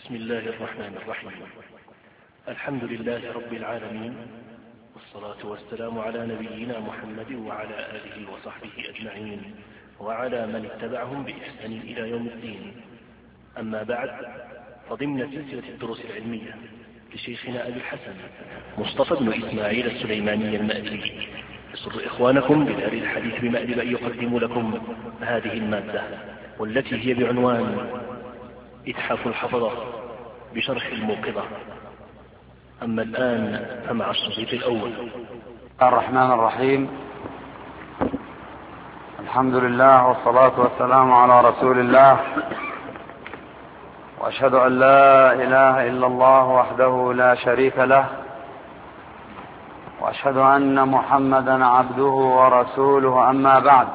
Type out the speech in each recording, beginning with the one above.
بسم الله الرحمن الرحيم. الحمد لله رب العالمين، والصلاة والسلام على نبينا محمد وعلى آله وصحبه أجمعين وعلى من اتبعهم بإحسان إلى يوم الدين. أما بعد، فضمن سلسلة الدروس العلمية لشيخنا أبي الحسن مصطفى بن إسماعيل السليماني المأربي، يسر إخوانكم بدار الحديث بمأرب أن يقدم لكم هذه المادة، والتي هي بعنوان إتحاف الحفظة بشرح الموقظة. أما الآن فمع الشريط الأول. الرحمن الرحيم. الحمد لله والصلاة والسلام على رسول الله، وأشهد أن لا إله إلا الله وحده لا شريك له، وأشهد أن محمدا عبده ورسوله. أما بعد،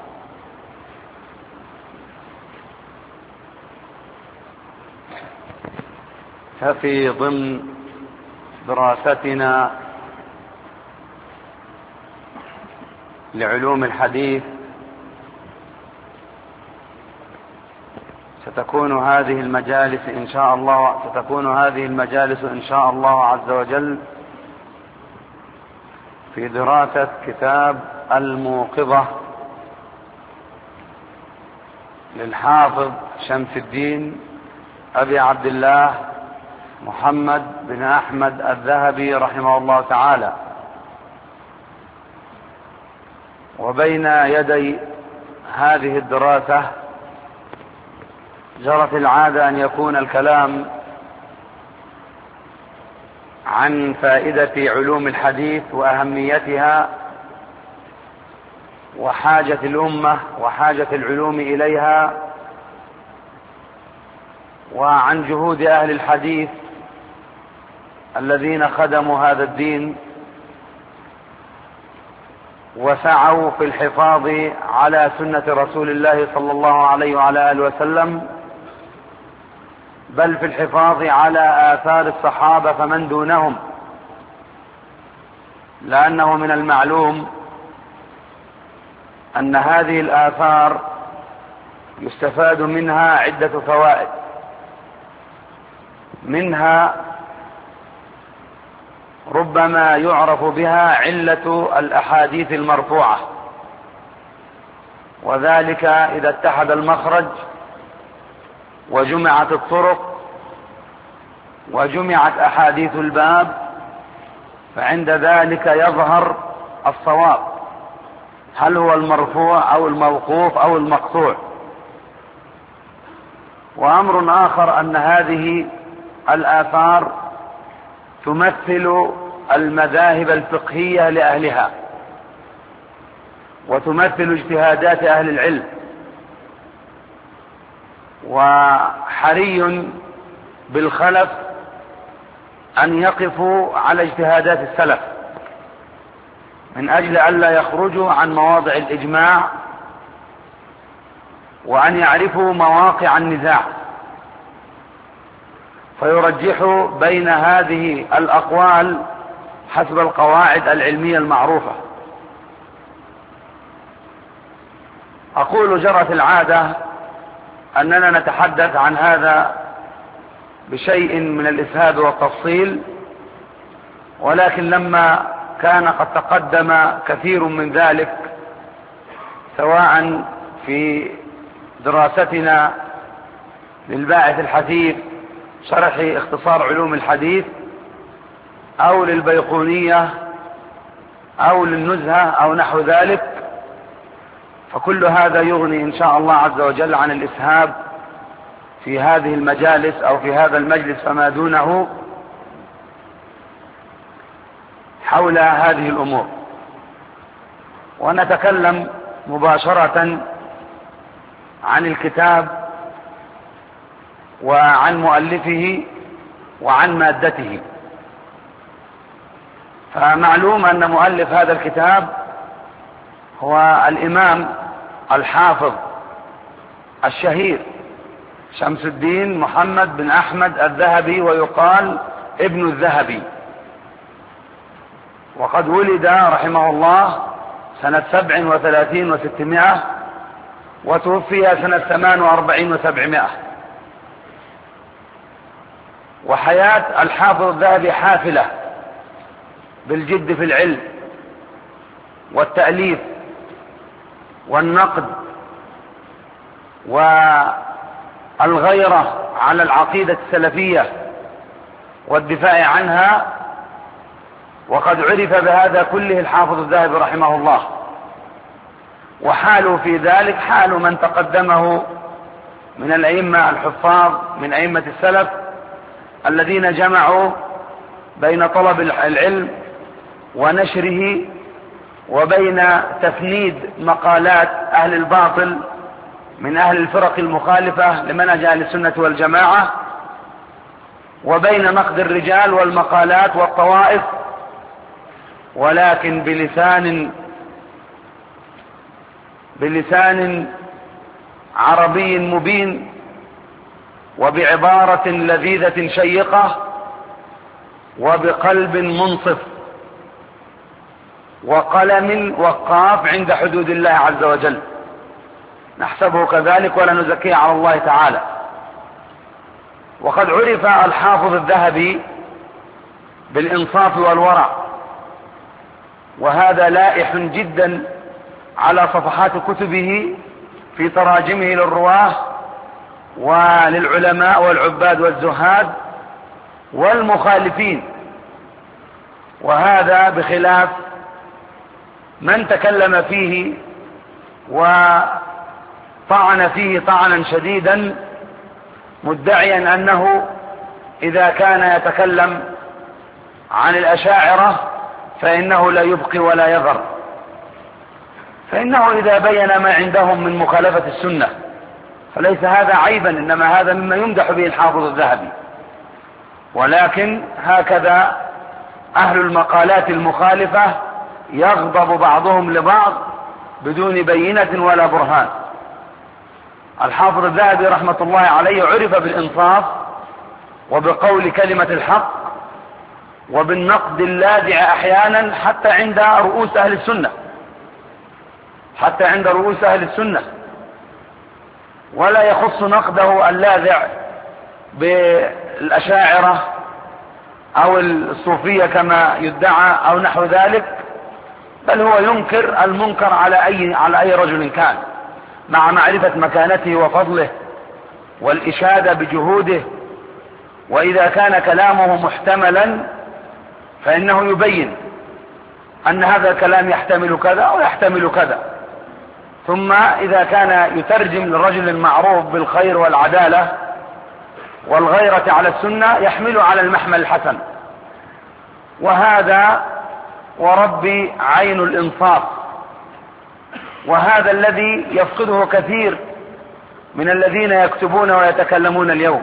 ففي ضمن دراستنا لعلوم الحديث ستكون هذه المجالس إن شاء الله عز وجل في دراسة كتاب الموقظة للحافظ شمس الدين أبي عبد الله محمد بن أحمد الذهبي رحمه الله تعالى. وبين يدي هذه الدراسة جرت العادة أن يكون الكلام عن فائدة علوم الحديث وأهميتها وحاجة الأمة وحاجة العلوم إليها، وعن جهود أهل الحديث الذين خدموا هذا الدين وسعوا في الحفاظ على سنة رسول الله صلى الله عليه وعلى آله وسلم، بل في الحفاظ على آثار الصحابة فمن دونهم، لأنه من المعلوم أن هذه الآثار يستفاد منها عدة فوائد. منها ربما يعرف بها علة الأحاديث المرفوعة، وذلك إذا اتحد المخرج وجمعت الطرق وجمعت أحاديث الباب، فعند ذلك يظهر الصواب، هل هو المرفوع أو الموقوف أو المقطوع. وأمر آخر أن هذه الآثار تمثل المذاهب الفقهية لأهلها، وتمثل اجتهادات أهل العلم، وحري بالخلف أن يقفوا على اجتهادات السلف من أجل ألا يخرجوا عن مواضع الإجماع، وأن يعرفوا مواقع النزاع فيرجحوا بين هذه الأقوال حسب القواعد العلمية المعروفة. أقول جرت العادة أننا نتحدث عن هذا بشيء من الإسهاب والتفصيل، ولكن لما كان قد تقدم كثير من ذلك سواء في دراستنا للباعث الحثيث شرح اختصار علوم الحديث، أو للبيقونية، أو للنزهة، أو نحو ذلك، فكل هذا يغني إن شاء الله عز وجل عن الإسهاب في هذه المجالس أو في هذا المجلس فما دونه حول هذه الأمور. ونتكلم مباشرة عن الكتاب وعن مؤلفه وعن مادته. فمعلوم أن مؤلف هذا الكتاب هو الإمام الحافظ الشهير شمس الدين محمد بن أحمد الذهبي، ويقال ابن الذهبي. وقد ولد رحمه الله سنة 37 و600، وتوفي سنة 48 و700. وحياة الحافظ الذهبي حافلة بالجد في العلم والتأليف والنقد والغيرة على العقيدة السلفية والدفاع عنها، وقد عرف بهذا كله الحافظ الذهبي رحمه الله. وحاله في ذلك حال من تقدمه من الأئمة الحفاظ من أئمة السلف الذين جمعوا بين طلب العلم ونشره وبين تفنيد مقالات أهل الباطل من أهل الفرق المخالفة لمنهج أهل السنة والجماعة، وبين نقد الرجال والمقالات والطوائف، ولكن بلسان عربي مبين وبعبارة لذيذة شيقة وبقلب منصف وقلم وقاف عند حدود الله عز وجل، نحسبه كذلك ولا نزكيه على الله تعالى. وقد عرف الحافظ الذهبي بالإنصاف والورع، وهذا لائح جدا على صفحات كتبه في تراجمه للرواه وللعلماء والعباد والزهاد والمخالفين، وهذا بخلاف من تكلم فيه وطعن فيه طعنا شديدا مدعيا أنه إذا كان يتكلم عن الأشاعرة فإنه لا يبقي ولا يذر، فإنه إذا بين ما عندهم من مخالفة السنة فليس هذا عيبا، إنما هذا مما يمدح به الحافظ الذهبي. ولكن هكذا أهل المقالات المخالفة يغضب بعضهم لبعض بدون بينة ولا برهان. الحافظ الذهبي رحمة الله عليه عرف بالإنصاف وبقول كلمة الحق وبالنقد اللاذع أحيانا حتى عند رؤوس أهل السنة، ولا يخص نقده اللاذع بالأشاعرة أو الصوفية كما يدعى أو نحو ذلك، بل هو ينكر المنكر على أي رجل كان، مع معرفة مكانته وفضله والإشادة بجهوده. وإذا كان كلامه محتملا فإنه يبين أن هذا الكلام يحتمل كذا أو يحتمل كذا، ثم إذا كان يترجم للرجل المعروف بالخير والعدالة والغيرة على السنة يحمل على المحمل الحسن. وهذا ورب عين الإنصاف، وهذا الذي يفقده كثير من الذين يكتبون ويتكلمون اليوم،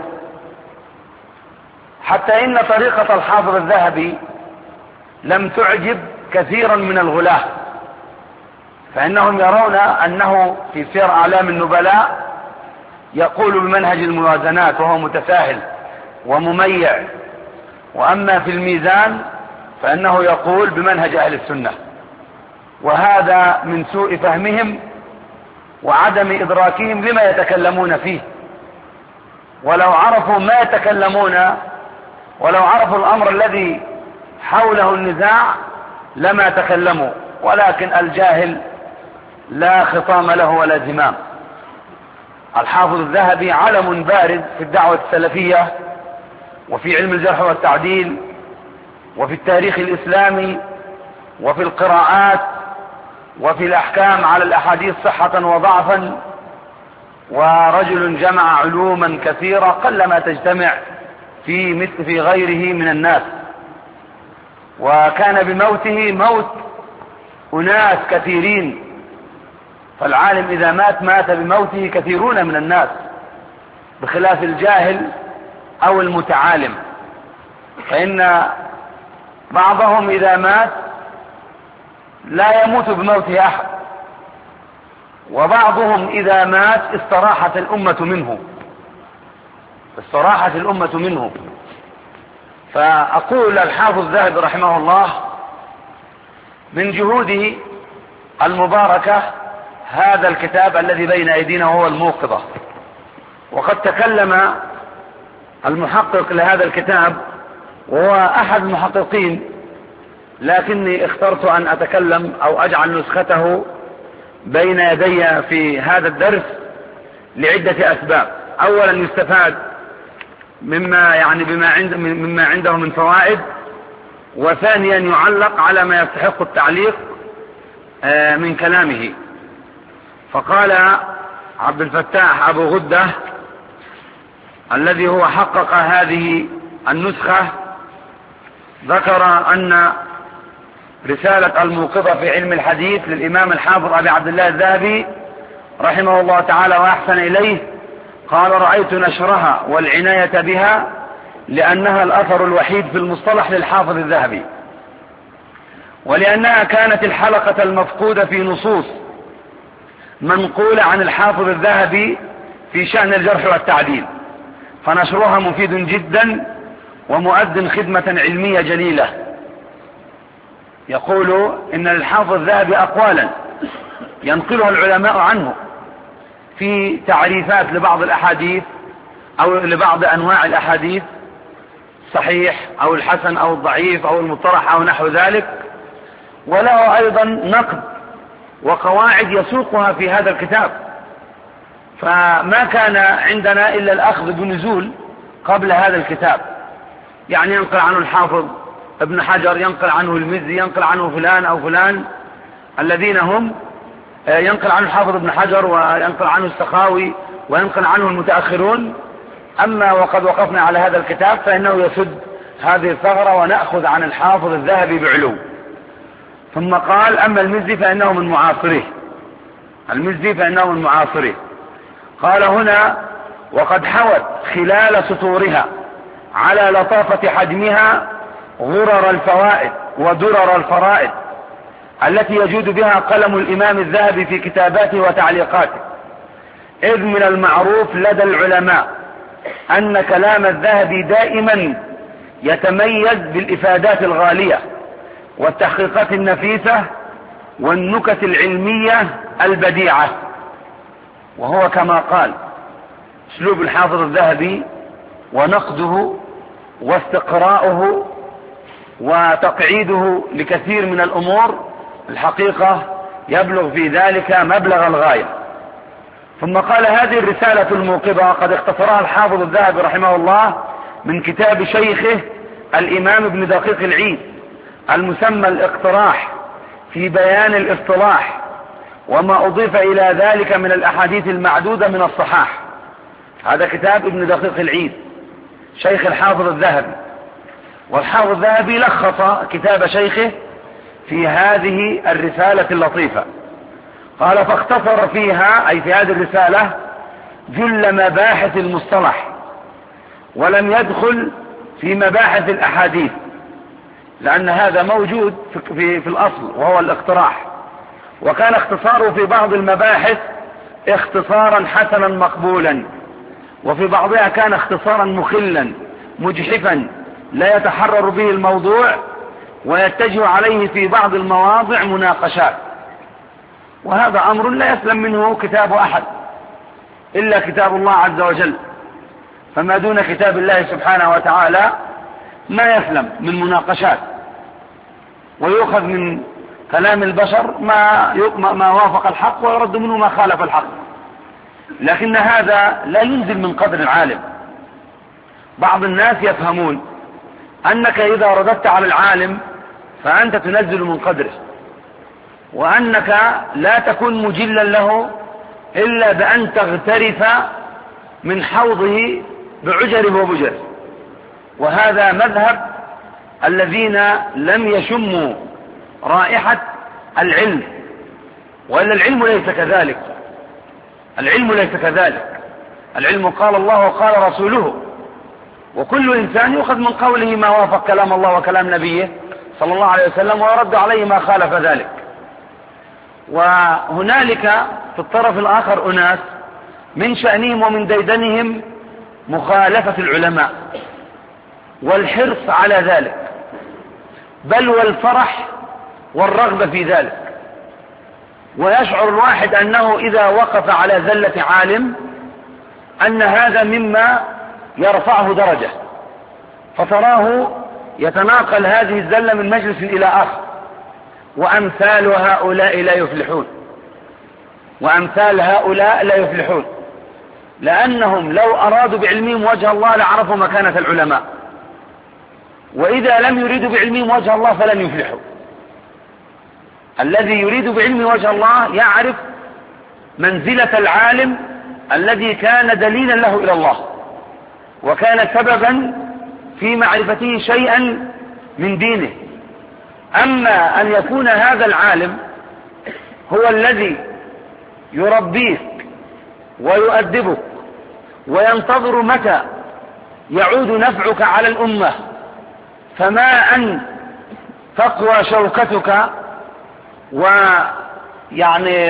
حتى إن طريقة الحافظ الذهبي لم تعجب كثيرا من الغلاة، فإنهم يرون أنه في سير أعلام النبلاء يقول بمنهج الموازنات وهو متساهل ومميع، وأما في الميزان فإنه يقول بمنهج أهل السنة. وهذا من سوء فهمهم وعدم إدراكهم لما يتكلمون فيه. ولو عرفوا ما يتكلمون ولو عرفوا الأمر الذي حوله النزاع لما تكلموا، ولكن الجاهل لا خطام له ولا زمام. الحافظ الذهبي علم بارز في الدعوة السلفية وفي علم الجرح والتعديل وفي التاريخ الإسلامي وفي القراءات وفي الأحكام على الأحاديث صحة وضعفا، ورجل جمع علوما كثيرة قلما تجتمع في غيره من الناس. وكان بموته موت أناس كثيرين، فالعالم إذا مات بموته كثيرون من الناس، بخلاف الجاهل أو المتعالم، فإن بعضهم إذا مات لا يموت بموته أحد، وبعضهم إذا مات استراحت الأمة منه. فأقول الحافظ الذهبي رحمه الله من جهوده المباركة هذا الكتاب الذي بين أيدينا وهو الموقظة. وقد تكلم المحقق لهذا الكتاب، وهو أحد المحققين، لكني اخترت أن أتكلم أو أجعل نسخته بين يدي في هذا الدرس لعدة أسباب. أولا يستفاد مما عنده من فوائد، وثانيا يعلق على ما يستحق التعليق من كلامه. فقال عبد الفتاح أبو غدة الذي هو حقق هذه النسخة، ذكر أن رسالة الموقظة في علم الحديث للإمام الحافظ أبي عبد الله الذهبي رحمه الله تعالى وأحسن إليه، قال: رأيت نشرها والعناية بها لأنها الأثر الوحيد في المصطلح للحافظ الذهبي، ولأنها كانت الحلقة المفقودة في نصوص منقولة عن الحافظ الذهبي في شأن الجرح والتعديل، فنشرها مفيد جدا ومؤد خدمة علمية جليلة. يقول إن للحافظ الذهبي أقوالا ينقلها العلماء عنه في تعريفات لبعض الأحاديث أو لبعض أنواع الأحاديث، صحيح أو الحسن أو الضعيف أو المطرح أو نحو ذلك، وله أيضا نقد وقواعد يسوقها في هذا الكتاب. فما كان عندنا إلا الأخذ بنزول قبل هذا الكتاب، يعني ينقل عنه الحافظ ابن حجر، ينقل عنه المزي، ينقل عنه فلان أو فلان، الذين هم ينقل عنه الحافظ ابن حجر وينقل عنه السخاوي وينقل عنه المتأخرون. أما وقد وقفنا على هذا الكتاب فإنه يسد هذه الثغرة ونأخذ عن الحافظ الذهبي بعلو. ثم قال: أما المزي فإنه من معاصره، المزي فإنه من معاصره. قال هنا: وقد حوت خلال سطورها على لطافة حجمها غرر الفوائد ودرر الفرائد التي يجود بها قلم الإمام الذهبي في كتاباته وتعليقاته، إذ من المعروف لدى العلماء أن كلام الذهبي دائما يتميز بالإفادات الغالية والتحقيقات النفيسة والنكت العلمية البديعة. وهو كما قال اسلوب الحافظ الذهبي ونقده واستقراؤه وتقعيده لكثير من الأمور الحقيقة يبلغ في ذلك مبلغ الغاية. ثم قال: هذه الرسالة الموقظة قد اختصرها الحافظ الذهبي رحمه الله من كتاب شيخه الإمام ابن دقيق العيد المسمى الاقتراح في بيان الاصطلاح وما أضيف إلى ذلك من الأحاديث المعدودة من الصحاح. هذا كتاب ابن دقيق العيد شيخ الحافظ الذهبي، والحافظ الذهبي لخص كتاب شيخه في هذه الرسالة اللطيفة. قال: فاختصر فيها، أي في هذه الرسالة، جل مباحث المصطلح، ولم يدخل في مباحث الأحاديث، لأن هذا موجود في الأصل وهو الاقتراح، وكان اختصاره في بعض المباحث اختصارا حسنا مقبولا، وفي بعضها كان اختصارا مخلا مجحفا لا يتحرر به الموضوع ويتجه عليه في بعض المواضع مناقشات. وهذا أمر لا يسلم منه كتاب أحد إلا كتاب الله عز وجل، فما دون كتاب الله سبحانه وتعالى ما يسلم من مناقشات، ويؤخذ من كلام البشر ما وافق الحق ويرد منه ما خالف الحق. لكن هذا لا ينزل من قدر العالم. بعض الناس يفهمون أنك إذا رددت على العالم فأنت تنزل من قدره، وأنك لا تكون مجلا له إلا بأن تغترف من حوضه بعجره وبجره. وهذا مذهب الذين لم يشموا رائحة العلم، وإلا العلم ليس كذلك. العلم ليس كذلك. العلم قال الله وقال رسوله، وكل إنسان يؤخذ من قوله ما وافق كلام الله وكلام نبيه صلى الله عليه وسلم، ويرد عليه ما خالف ذلك. وهنالك في الطرف الآخر أناس من شأنهم ومن ديدنهم مخالفة العلماء والحرص على ذلك، بل والفرح والرغبة في ذلك. ويشعر الواحد أنه إذا وقف على زلة عالم أن هذا مما يرفعه درجة، فتراه يتناقل هذه الزلة من مجلس إلى آخر. وأمثال هؤلاء لا يفلحون، وأمثال هؤلاء لا يفلحون، لأنهم لو أرادوا بعلمهم وجه الله لعرفوا مكانة العلماء، وإذا لم يريدوا بعلمهم وجه الله فلن يفلحوا. الذي يريد بعلم وجه الله يعرف منزلة العالم الذي كان دليلا له إلى الله وكان سببا في معرفته شيئا من دينه. أما أن يكون هذا العالم هو الذي يربيك ويؤدبك وينتظر متى يعود نفعك على الأمة، فما أن تقوى شوكتك ويعني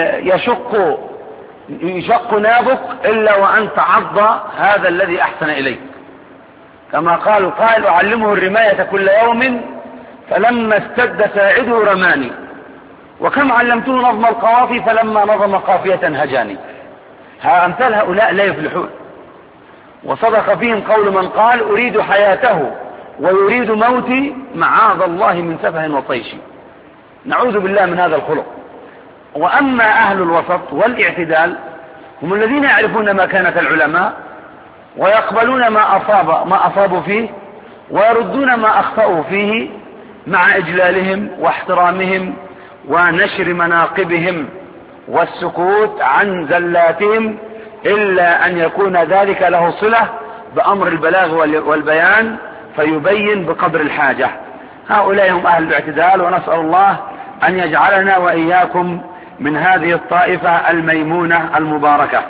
يشق نابك إلا وأن تعض هذا الذي أحسن إليك، كما قال القائل: أعلمه الرماية كل يوم فلما استد ساعده رماني، وكم علمته نظم القوافي فلما نظم قافية هجاني. أمثال هؤلاء لا يفلحون، وصدق فيهم قول من قال: أريد حياته ويريد موتي معاذ الله من سفه وطيش. نعوذ بالله من هذا الخلق. وأما أهل الوسط والاعتدال هم الذين يعرفون مكانة العلماء ويقبلون ما أصابوا فيه ويردون ما أخطأوا فيه مع إجلالهم واحترامهم ونشر مناقبهم والسكوت عن زلاتهم، إلا أن يكون ذلك له صلة بأمر البلاغ والبيان فيبين بقدر الحاجة. هؤلاء هم أهل الاعتدال، ونسأل الله أن يجعلنا وإياكم من هذه الطائفة الميمونة المباركة.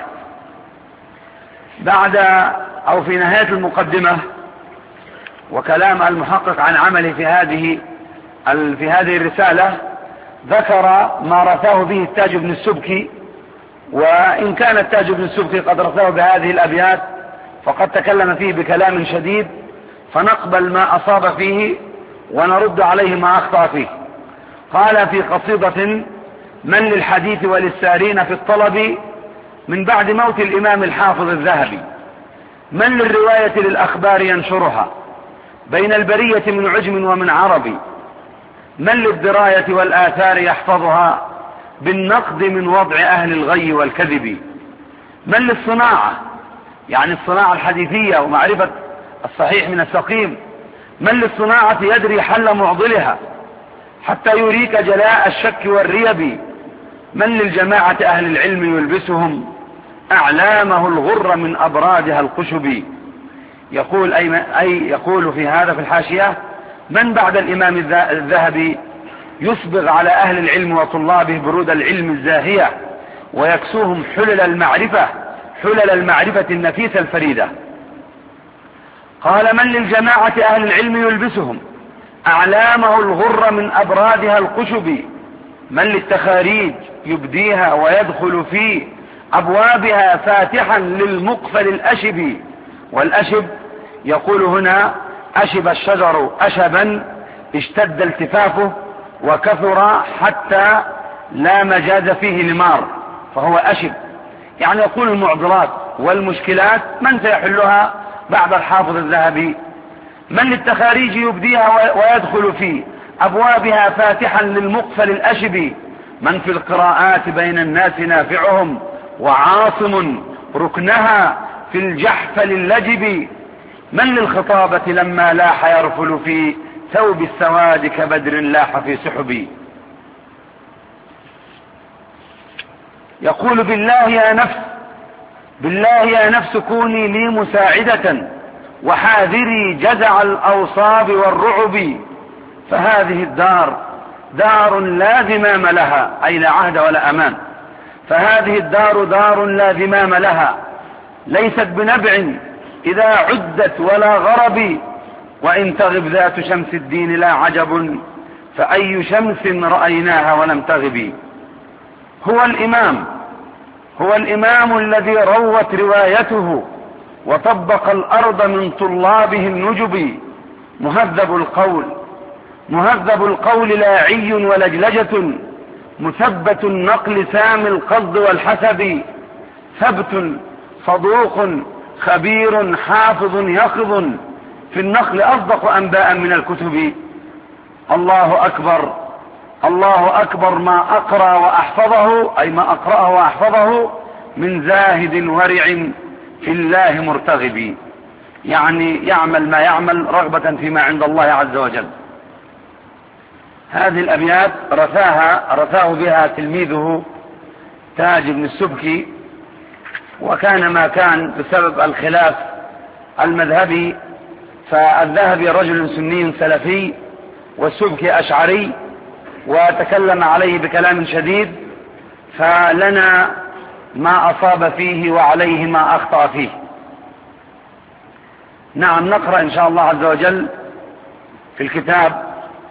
بعد أو في نهاية المقدمة وكلام المحقق عن عمله في هذه الرسالة، ذكر ما رثاه به التاج بن السبكي، وإن كان التاج بن السبكي قد رثاه بهذه الأبيات فقد تكلم فيه بكلام شديد، فنقبل ما أصاب فيه ونرد عليه ما أخطأ فيه. قال في قصيدة: من للحديث وللسارين في الطلب من بعد موت الإمام الحافظ الذهبي، من للرواية للأخبار ينشرها بين البرية من عجم ومن عربي، من للدراية والآثار يحفظها بالنقد من وضع أهل الغي والكذب، من للصناعة يعني الصناعة الحديثية ومعرفة الصحيح من السقيم، من للصناعة يدري حل معضلها حتى يريك جلاء الشك والريب، من للجماعة أهل العلم يلبسهم أعلامه الغر من أبرادها القشب. يقول في هذا في الحاشية: من بعد الإمام الذهبي يصبغ على أهل العلم وطلابه برود العلم الزاهية ويكسوهم حلل المعرفة النفيسة الفريدة. قال: من للجماعة أهل العلم يلبسهم أعلامه الغر من أبرادها القشب، من للتخاريج يبديها ويدخل في أبوابها فاتحا للمقفل الأشب. والأشب يقول هنا: أشب الشجر أشبا اشتد التفافه وكثر حتى لا مجاز فيه لمار، فهو أشب. يعني يقول المعضلات والمشكلات من سيحلها بعد الحافظ الذهبي؟ من للتخاريج يبديها ويدخل في أبوابها فاتحا للمقفل الأشب، من في القراءات بين الناس نافعهم وعاصم ركنها في الجحفل اللجب، من للخطابة لما لاح يرفل في ثوب السواد كبدر لاح في سحب. يقول: بالله يا نفس كوني لي مساعدة وحاذري جزع الأوصاب والرعب، فهذه الدار دار لا ذمام لها، أي لا عهد ولا أمان. فهذه الدار دار لا ذمام لها، ليست بنبع إذا عدت ولا غرب، وإن تغب ذات شمس الدين لا عجب، فأي شمس رأيناها ولم تغب. هو الإمام الذي روت روايته وطبق الأرض من طلابه النجب، مهذب القول لاعي ولجلجة، مثبت النقل سامي القصد والحسب، ثبت صدوق خبير حافظ يقظ في النقل أصدق أنباء من الكتب. الله أكبر الله أكبر ما أقرأ وأحفظه، أي ما أقرأه وأحفظه من زاهد ورع في الله مرتغب، يعني يعمل ما يعمل رغبة فيما عند الله عز وجل. هذه الأبيات رثاه بها تلميذه تاج بن السبكي، وكان ما كان بسبب الخلاف المذهبي، فالذهبي رجل سني سلفي والسبكي أشعري، وتكلم عليه بكلام شديد، فلنا ما أصاب فيه وعليه ما أخطأ فيه. نعم، نقرأ إن شاء الله عز وجل في الكتاب،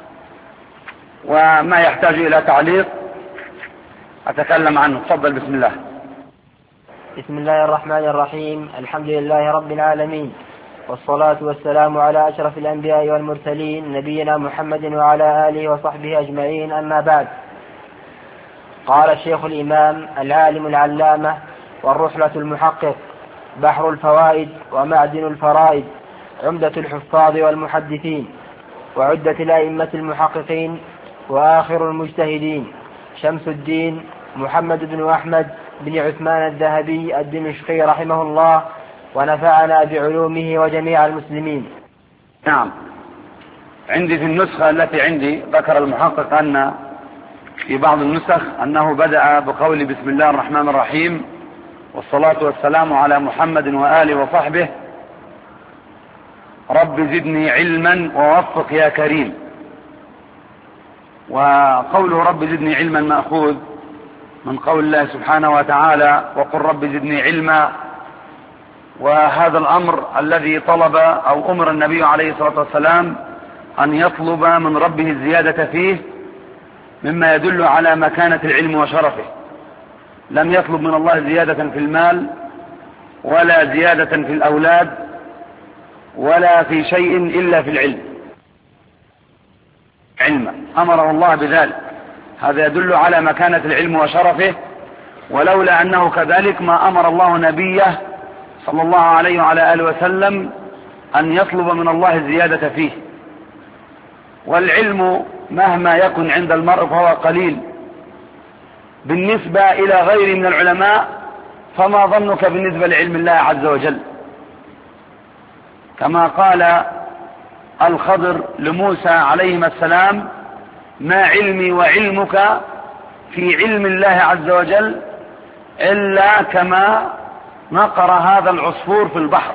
وما يحتاج إلى تعليق أتكلم عنه. تفضل. بسم الله. بسم الله الرحمن الرحيم. الحمد لله رب العالمين، والصلاة والسلام على أشرف الأنبياء والمرسلين نبينا محمد وعلى آله وصحبه أجمعين، أما بعد. قال الشيخ الإمام العالم العلامة والرحلة المحقق بحر الفوائد ومعدن الفرائد، عمدة الحفاظ والمحدثين، وعدة الأئمة المحققين، وآخر المجتهدين، شمس الدين محمد بن أحمد بن عثمان الذهبي الدمشقي رحمه الله، ونفعنا بعلومه وجميع المسلمين. نعم، عندي في النسخة التي عندي ذكر المحقق أن في بعض النسخ أنه بدأ بقول بسم الله الرحمن الرحيم والصلاة والسلام على محمد وآله وصحبه، رب زدني علما ووفق يا كريم. وقوله رب زدني علما مأخوذ من قول الله سبحانه وتعالى وقل رب زدني علما، وهذا الأمر الذي طلب أو أمر النبي عليه الصلاة والسلام أن يطلب من ربه الزيادة فيه، مما يدل على مكانة العلم وشرفه. لم يطلب من الله زيادة في المال ولا زيادة في الأولاد ولا في شيء إلا في العلم. علما أمره الله بذلك، هذا يدل على مكانة العلم وشرفه، ولولا أنه كذلك ما أمر الله نبيه صلى الله عليه وعلى آله وسلم أن يطلب من الله الزيادة فيه. والعلم مهما يكن عند المرء فهو قليل بالنسبة إلى غيره من العلماء، فما ظنك بالنسبة لعلم الله عز وجل؟ كما قال الخضر لموسى عليهما السلام ما علمي وعلمك في علم الله عز وجل إلا كما نقر هذا العصفور في البحر.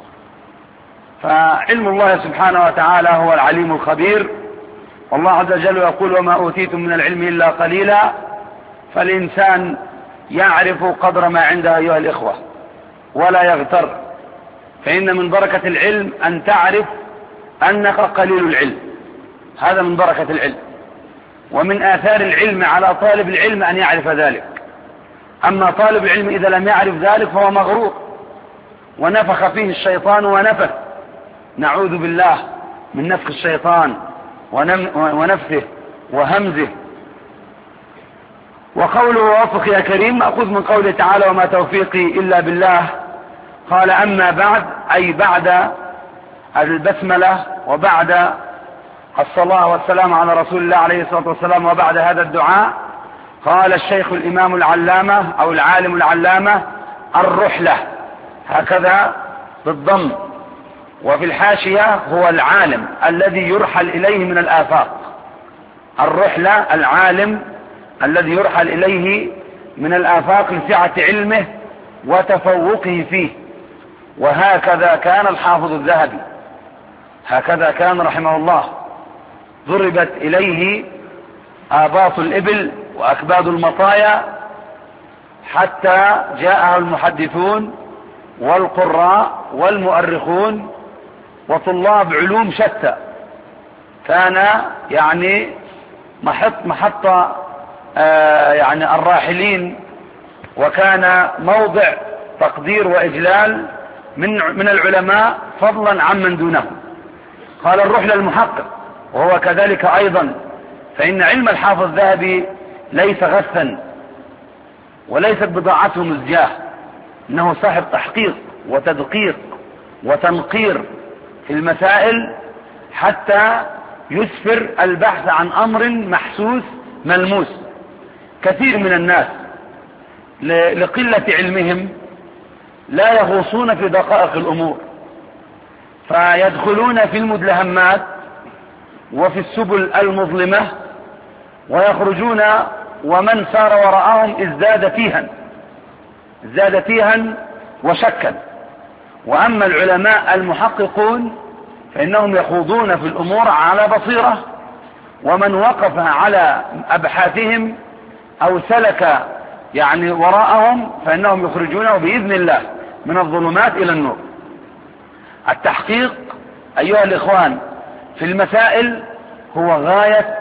فعلم الله سبحانه وتعالى هو العليم الخبير، والله عز وجل يقول وما أوتيتم من العلم إلا قليلا. فالإنسان يعرف قدر ما عنده أيها الإخوة ولا يغتر، فإن من بركة العلم أن تعرف أنك قليل العلم، هذا من بركة العلم. ومن آثار العلم على طالب العلم أن يعرف ذلك. أما طالب العلم إذا لم يعرف ذلك فهو مغرور، ونفخ فيه الشيطان ونفث، نعوذ بالله من نفخ الشيطان ونفثه وهمزه. وقوله ووفق يا كريم مأخوذ من قوله تعالى وما توفيقي إلا بالله. قال أما بعد، أي بعد البسملة وبعد الصلاة والسلام على رسول الله عليه الصلاة والسلام وبعد هذا الدعاء، قال الشيخ الإمام العلامة أو العالم العلامة الرحلة، هكذا بالضم، وفي الحاشية هو العالم الذي يرحل إليه من الآفاق. الرحلة العالم الذي يرحل إليه من الآفاق لسعة علمه وتفوقه فيه. وهكذا كان الحافظ الذهبي، هكذا كان رحمه الله، ضربت إليه آباط الإبل وأكباد المطايا حتى جاءه المحدثون والقراء والمؤرخون وطلاب علوم شتى. كان يعني محط يعني الراحلين، وكان موضع تقدير وإجلال من العلماء فضلا عمن دونهم. قال الرحلة المحقق، وهو كذلك أيضا، فإن علم الحافظ الذهبي ليس غثا وليست بضاعته مزجاه، إنه صاحب تحقيق وتدقيق وتنقير في المسائل حتى يسفر البحث عن أمر محسوس ملموس. كثير من الناس لقلة علمهم لا يغوصون في دقائق الأمور، فيدخلون في المدلهمات وفي السبل المظلمة ويخرجون ومن سار وراءهم ازداد تيها وشكا. وأما العلماء المحققون فإنهم يخوضون في الأمور على بصيرة، ومن وقف على أبحاثهم أو سلك وراءهم فإنهم يخرجونه بإذن الله من الظلمات إلى النور. التحقيق أيها الإخوان في المسائل هو غاية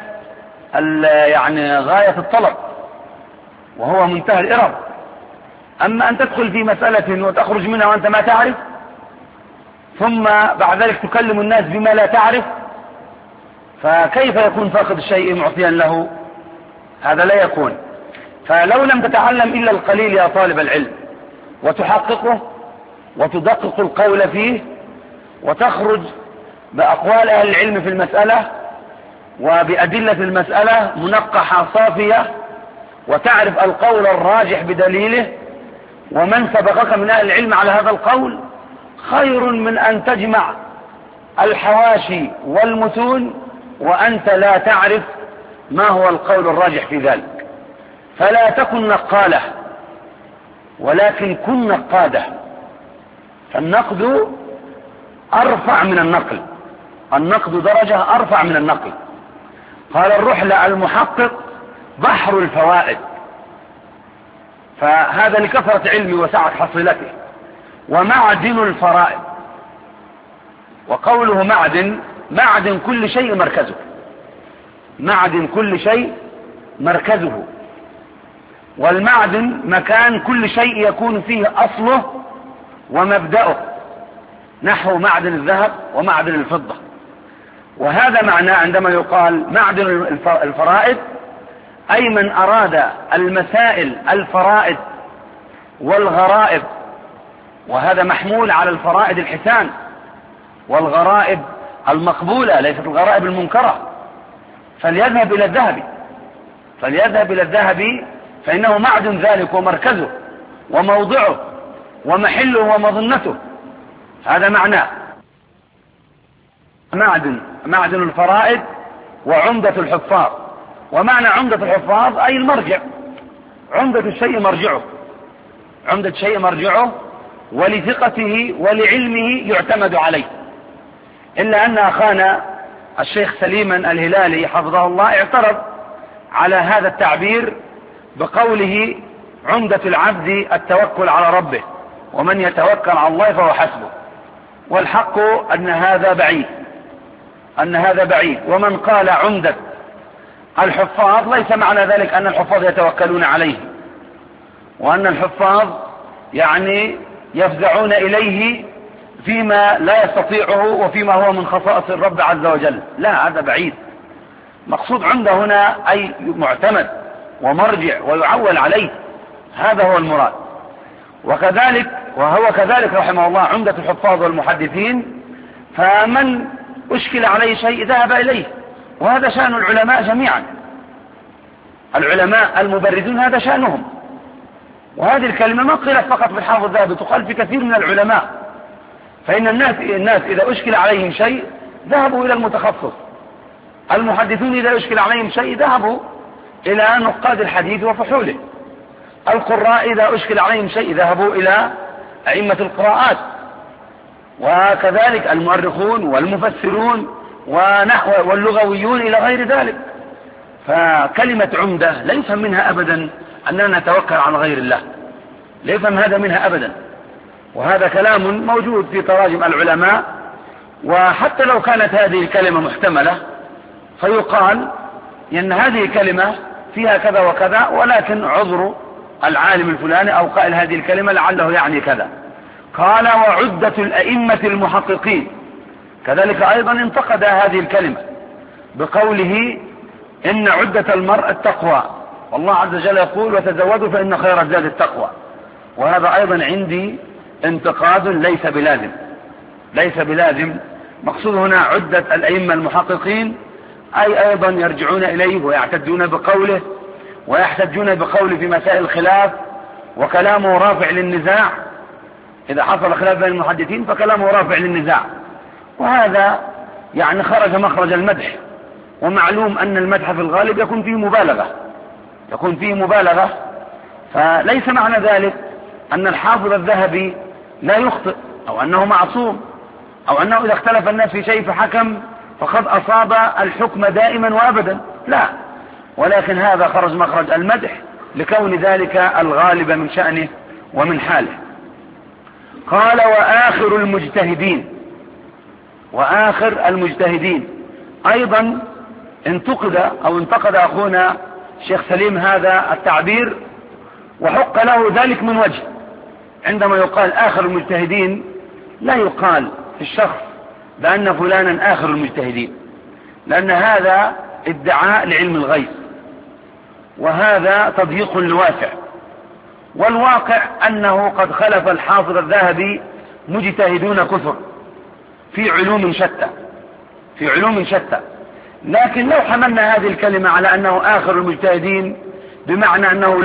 الطلب، وهو منتهى الإرب. أما أن تدخل في مسألة وتخرج منها وأنت ما تعرف، ثم بعد ذلك تكلم الناس بما لا تعرف، فكيف يكون فاقد الشيء معطيا له؟ هذا لا يكون. فلو لم تتعلم إلا القليل يا طالب العلم وتحققه وتدقق القول فيه وتخرج بأقوال أهل العلم في المسألة وبأدلة المسألة منقحة صافية، وتعرف القول الراجح بدليله ومن سبقك من أهل العلم على هذا القول، خير من أن تجمع الحواشي والمتون وأنت لا تعرف ما هو القول الراجح في ذلك. فلا تكن نقالة ولكن كن نقادة. فالنقد أرفع من النقل، النقد درجة أرفع من النقل. قال الرحلة المحقق بحر الفوائد، فهذا لكثرة علمي وسعة حصيلته. ومعدن الفرائد، وقوله معدن كل شيء مركزه، معدن كل شيء مركزه. والمعدن مكان كل شيء يكون فيه أصله ومبدأه، نحو معدن الذهب ومعدن الفضة. وهذا معناه عندما يقال معدن الفرائد، أي من أراد المسائل الفرائد والغرائب، وهذا محمول على الفرائد الحسان والغرائب المقبولة ليست الغرائب المنكرة، فليذهب إلى الذهب فإنه معدن ذلك ومركزه وموضعه ومحله ومظنته. هذا معناه معدن الفرائد وعمدة الحفاظ. ومعنى عمدة الحفاظ أي المرجع، عمدة الشيء مرجعه ولثقته ولعلمه يعتمد عليه. إلا أن أخانا الشيخ سليما الهلالي حفظه الله اعترض على هذا التعبير بقوله عمدة العبد التوكل على ربه، ومن يتوكل على الله فهو حسبه. والحق أن هذا بعيد. ومن قال عمدة الحفاظ ليس معنى ذلك أن الحفاظ يتوكلون عليه، وأن الحفاظ يفزعون إليه فيما لا يستطيعه وفيما هو من خصائص الرب عز وجل. لا، هذا بعيد. مقصود عمدة هنا أي معتمد ومرجع ويعول عليه، هذا هو المراد. وهو كذلك رحمه الله عمدة الحفاظ والمحدثين، فمن أشكل عليه شيء ذهب إليه، وهذا شأن العلماء جميعا. العلماء المبردون هذا شأنهم. وهذه الكلمة ما قيلت فقط في الحافظ الذهبي، تقال في كثير من العلماء. فإن الناس إذا أشكل عليهم شيء ذهبوا إلى المتخصص. المحدثون إذا أشكل عليهم شيء ذهبوا إلى نقاد الحديث وفحوله. القراء إذا أشكل عليهم شيء ذهبوا إلى أئمة القراءات. وكذلك المؤرخون والمفسرون واللغويون إلى غير ذلك. فكلمة عمدة لا يفهم منها أبدا أننا نتوكل على غير الله، لا يفهم هذا منها أبدا. وهذا كلام موجود في تراجم العلماء. وحتى لو كانت هذه الكلمة محتملة فيقال إن هذه الكلمة فيها كذا وكذا، ولكن عذر العالم الفلاني أو قائل هذه الكلمة لعله يعني كذا. قال وعدة الأئمة المحققين، كذلك أيضا انتقد هذه الكلمة بقوله إن عدة المرء التقوى، والله عز وجل يقول وتزودوا فإن خير الزاد التقوى. وهذا أيضا عندي انتقاد ليس بلازم. مقصود هنا عدة الأئمة المحققين أي أيضا يرجعون إليه ويعتدون بقوله ويحتجون بقوله في مسائل الخلاف، وكلامه رافع للنزاع. إذا حصل خلاف بين المحدثين فكلامه رافع للنزاع، وهذا يعني خرج مخرج المدح. ومعلوم أن المدح في الغالب يكون فيه مبالغة، فليس معنى ذلك أن الحافظ الذهبي لا يخطئ أو أنه معصوم أو أنه إذا اختلف الناس في شيء فحكم فقد أصاب الحكم دائما وأبدا، لا، ولكن هذا خرج مخرج المدح لكون ذلك الغالب من شأنه ومن حاله. قال وآخر المجتهدين أيضا انتقد أخونا شيخ سليم هذا التعبير، وحق له ذلك من وجه. عندما يقال آخر المجتهدين لا يقال في الشخص بأن فلانا آخر المجتهدين، لأن هذا ادعاء لعلم الغيب، وهذا تضييق للواسع. والواقع أنه قد خلف الحافظ الذهبي مجتهدون كثر في علوم شتى، لكن لو حملنا هذه الكلمة على أنه آخر المجتهدين بمعنى أنه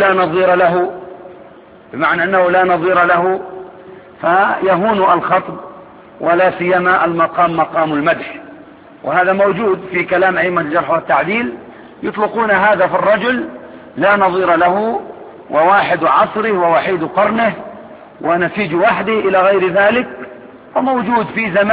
لا نظير له فيهون الخطب، ولا سيما المقام مقام المدح. وهذا موجود في كلام أئمة الجرح والتعديل، يطلقون هذا في الرجل لا نظير له، وواحد عصره ووحيد قرنه ونسيج وحده إلى غير ذلك. وموجود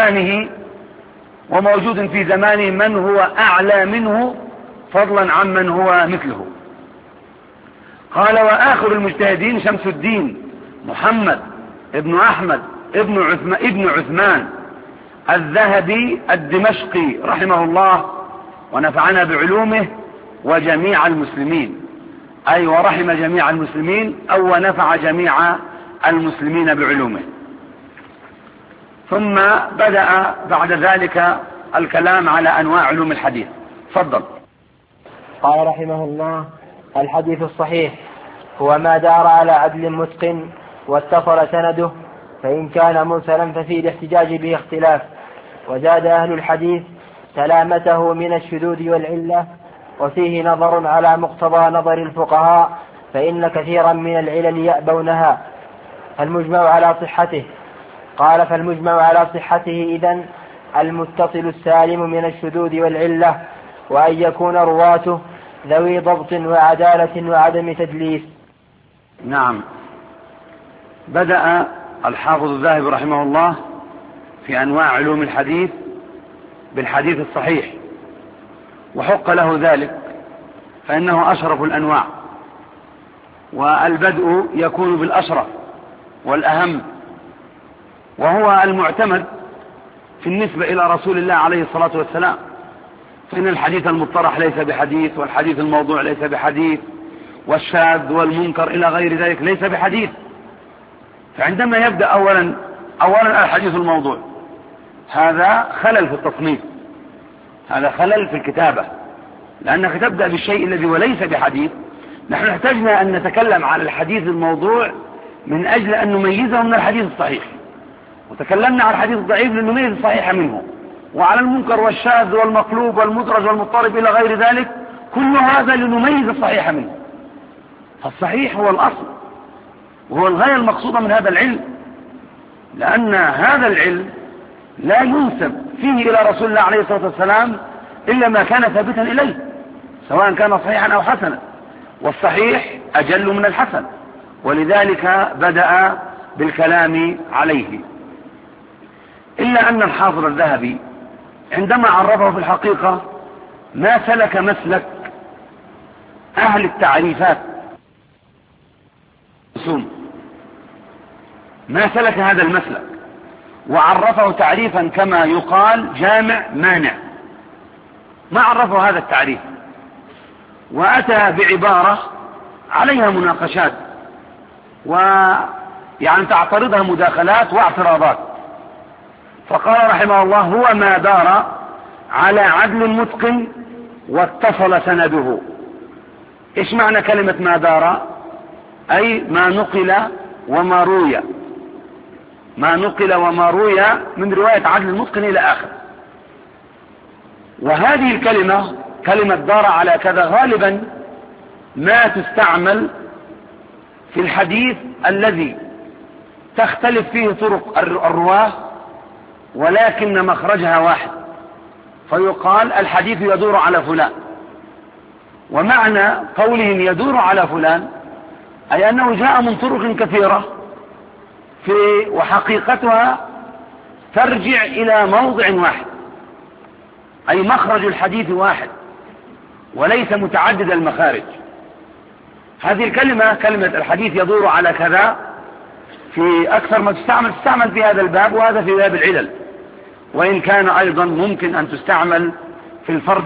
في زمانه من هو أعلى منه فضلا عن من هو مثله. قال وآخر المجتهدين شمس الدين محمد ابن أحمد ابن عثمان الذهبي الدمشقي رحمه الله ونفعنا بعلومه وجميع المسلمين، أي ورحم جميع المسلمين أو ونفع جميع المسلمين بعلومه. ثم بدأ بعد ذلك الكلام على أنواع علوم الحديث. تفضل. قال رحمه الله: الحديث الصحيح هو ما دار على عدل متقن واتصل سنده، فإن كان مرسلا ففي الاحتجاج به اختلاف. وزاد أهل الحديث سلامته من الشذوذ والعلة، وفيه نظر على مقتضى نظر الفقهاء، فإن كثيرا من العلل يأبونها. فالمجمع على صحته، قال فالمجمع على صحته إذن المتصل السالم من الشذوذ والعلة، وأن يكون رواته ذوي ضبط وعدالة وعدم تدليس. نعم. بدأ الحافظ الذهبي رحمه الله في أنواع علوم الحديث بالحديث الصحيح، وحق له ذلك فإنه أشرف الأنواع، والبدء يكون بالأشرف والأهم، وهو المعتمد في النسبة إلى رسول الله عليه الصلاة والسلام. فإن الحديث المطرح ليس بحديث، والحديث الموضوع ليس بحديث، والشاذ والمنكر إلى غير ذلك ليس بحديث. فعندما يبدأ أولا الحديث الموضوع، هذا خلل في التصنيف، هذا خلل في الكتابة، لأنك تبدأ بالشيء الذي وليس بحديث. نحن احتجنا أن نتكلم على الحديث الموضوع من أجل أن نميزه من الحديث الصحيح، وتكلمنا على الحديث الضعيف لنميز الصحيح منه، وعلى المنكر والشاذ والمقلوب والمدرج والمضطرب إلى غير ذلك، كل هذا لنميز الصحيح منه. فالصحيح هو الأصل وهو الغاية المقصودة من هذا العلم، لأن هذا العلم لا ينسب فيه إلى رسول الله عليه الصلاة والسلام إلا ما كان ثابتا إليه، سواء كان صحيحا أو حسنا، والصحيح أجل من الحسن، ولذلك بدأ بالكلام عليه. إلا أن الحافظ الذهبي عندما عرفه في الحقيقة ما سلك مسلك أهل التعريفات، ما سلك هذا المسلك وعرفه تعريفا كما يقال جامع مانع، ما عرفه هذا التعريف، وأتى بعبارة عليها مناقشات ويعني تعترضها مداخلات واعتراضات. فقال رحمه الله: هو ما دار على عدل متقن واتصل سنده. ايش معنى كلمة ما دار؟ أي ما نقل وما روي. ما نقل وما روي من رواية عدل متقن إلى آخر. وهذه الكلمة كلمة دار على كذا غالبا ما تستعمل في الحديث الذي تختلف فيه طرق الرواه ولكن مخرجها واحد، فيقال الحديث يدور على فلان. ومعنى قولهم يدور على فلان أي أنه جاء من طرق كثيرة وحقيقتها ترجع إلى موضع واحد، أي مخرج الحديث واحد وليس متعدد المخارج. هذه الكلمة كلمة الحديث يدور على كذا في أكثر ما تستعمل في هذا الباب، وهذا في باب العلل، وإن كان أيضا ممكن أن تستعمل في الفرد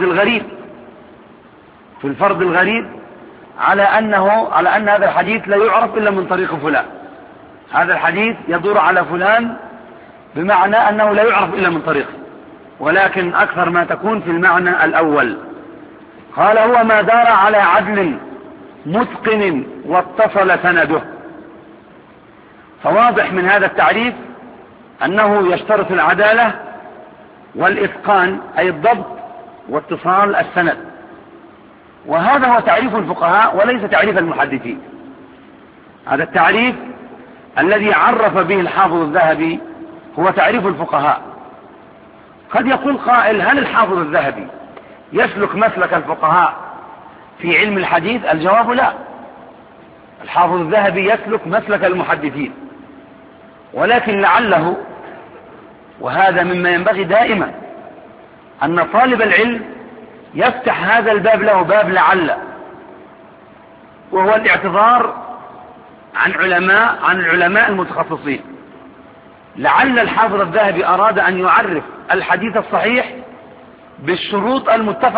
الغريب على أن هذا الحديث لا يعرف إلا من طريق فلان. هذا الحديث يدور على فلان بمعنى أنه لا يعرف إلا من طريقه، ولكن أكثر ما تكون في المعنى الأول. قال هو ما دار على عدل متقن واتصل سنده. فواضح من هذا التعريف أنه يشترط العدالة والإتقان أي الضبط واتصال السند، وهذا هو تعريف الفقهاء وليس تعريف المحدثين. هذا التعريف الذي عرف به الحافظ الذهبي هو تعريف الفقهاء. قد يقول قائل هل الحافظ الذهبي يسلك مسلك الفقهاء في علم الحديث؟ الجواب لا، الحافظ الذهبي يسلك مسلك المحدثين، ولكن لعله، وهذا مما ينبغي دائما أن طالب العلم يفتح هذا الباب له باب لعل، وهو الاعتذار عن العلماء المتخصصين. لعل الحافظ الذهبي أراد أن يعرف الحديث الصحيح بالشروط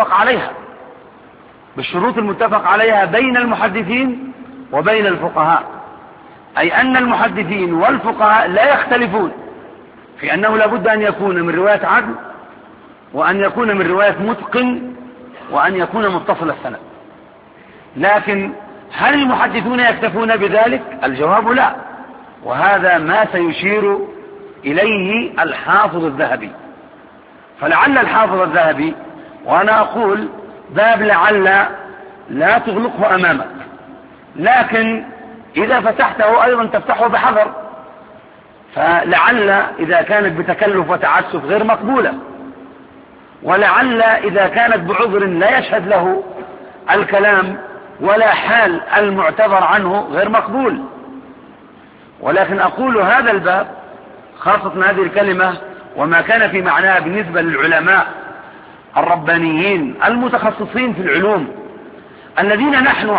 المتفق عليها بين المحدثين وبين الفقهاء، أي أن المحدثين والفقهاء لا يختلفون في أنه لابد أن يكون من رواية عدل، وأن يكون من رواية متقن، وأن يكون متصل السند. لكن هل المحدثون يكتفون بذلك؟ الجواب لا، وهذا ما سيشير إليه الحافظ الذهبي. فلعل الحافظ الذهبي، وأنا أقول باب لعل لا تغلقه أمامك، لكن إذا فتحته أيضا تفتحه بحذر، فلعل إذا كانت بتكلف وتعسف غير مقبولة، ولعل إذا كانت بعذر لا يشهد له الكلام ولا حال المعتبر عنه غير مقبول. ولكن أقول هذا الباب خاصة هذه الكلمة وما كان في معناها بالنسبة للعلماء الربانيين المتخصصين في العلوم الذين نحن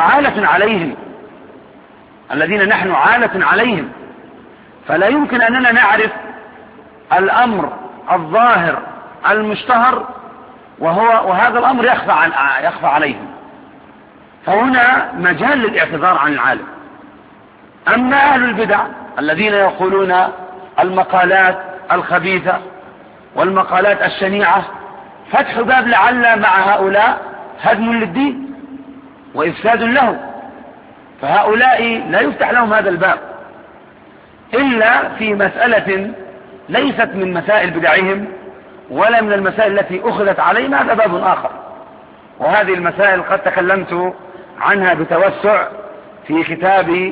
عالة عليهم، فلا يمكن أننا نعرف الأمر الظاهر المشتهر وهذا الأمر يخفى عليهم، فهنا مجال للاعتذار عن العالم. أما أهل البدع الذين يقولون المقالات الخبيثة والمقالات الشنيعة، فتح باب لعل مع هؤلاء هدم للدين وإفساد له، فهؤلاء لا يفتح لهم هذا الباب إلا في مسألة ليست من مسائل بدعهم ولا من المسائل التي أخذت عليهم، هذا باب آخر. وهذه المسائل قد تكلمت عنها بتوسع في كتاب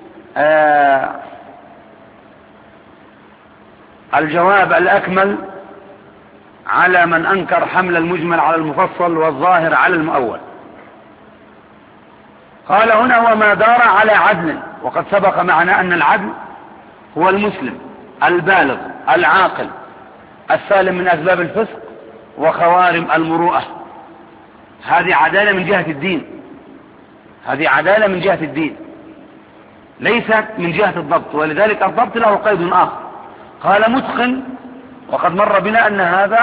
الجواب الأكمل على من أنكر حمل المجمل على المفصل والظاهر على المؤول. قال هنا وما دار على عدل، وقد سبق معنا أن العدل هو المسلم البالغ العاقل السالم من أسباب الفسق وخوارم المروءة. هذه عدالة من جهة الدين، ليست من جهة الضبط، ولذلك الضبط له قيد آخر. قال متقن، وقد مر بنا أن هذا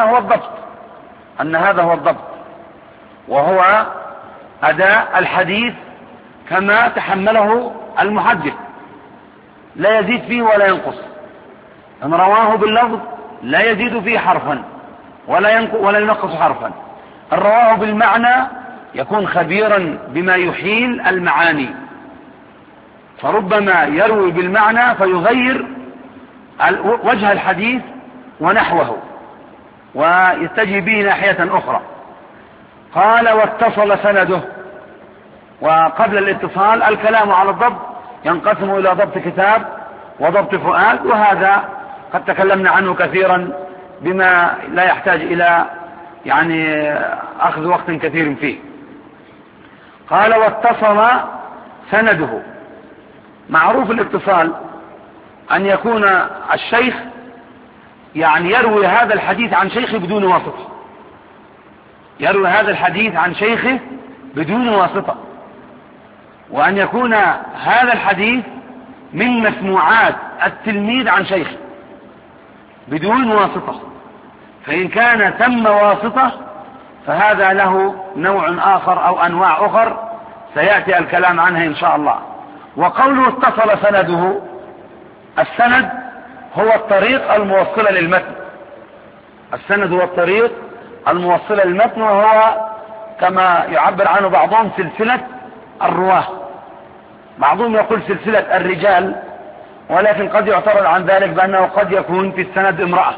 هو الضبط، وهو أداء الحديث كما تحمله المحدث، لا يزيد فيه ولا ينقص. إن رواه باللفظ لا يزيد فيه حرفا ولا ينقص حرفا. إن رواه بالمعنى يكون خبيرا بما يحيل المعاني، فربما يروي بالمعنى فيغير وجه الحديث ونحوه ويتجه به ناحية أخرى. قال واتصل سنده. وقبل الاتصال الكلام على الضبط ينقسم إلى ضبط كتاب وضبط فؤاد، وهذا قد تكلمنا عنه كثيرا بما لا يحتاج إلى أخذ وقت كثير فيه. قال واتصل سنده. معروف الاتصال أن يكون الشيخ يروي هذا الحديث عن شيخه بدون واسطة، يروي هذا الحديث عن شيخه بدون واسطة، وأن يكون هذا الحديث من مسموعات التلميذ عن شيخه بدون واسطة. فإن كان ثم واسطة فهذا له نوع آخر أو أنواع أخر سيأتي الكلام عنها إن شاء الله. وقوله اتصل سنده، السند هو الطريق الموصلة للمتن، السند هو الطريق الموصلة للمتن، وهو كما يعبر عنه بعضهم سلسلة الرواه. بعضهم يقول سلسلة الرجال، ولكن قد يعترض عن ذلك بأنه قد يكون في السند امرأة،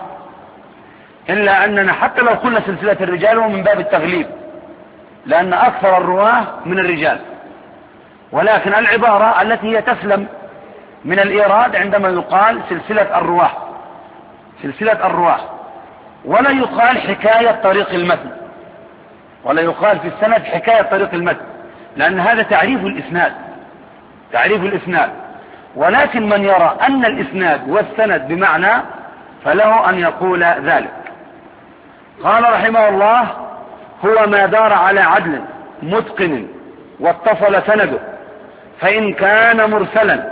إلا أننا حتى لو قلنا سلسلة الرجال هو من باب التغليب، لأن أكثر الرواه من الرجال، ولكن العبارة التي هي تسلم من الإيراد عندما يقال سلسلة الرواه، سلسلة الرواه، ولا يقال حكاية طريق المتن، ولا يقال في السند حكاية طريق المتن، لأن هذا تعريف الإسناد، تعريف الإسناد. ولكن من يرى أن الإسناد والسند بمعنى فله أن يقول ذلك. قال رحمه الله هو ما دار على عدل متقن واتصل سنده، فإن كان مرسلا،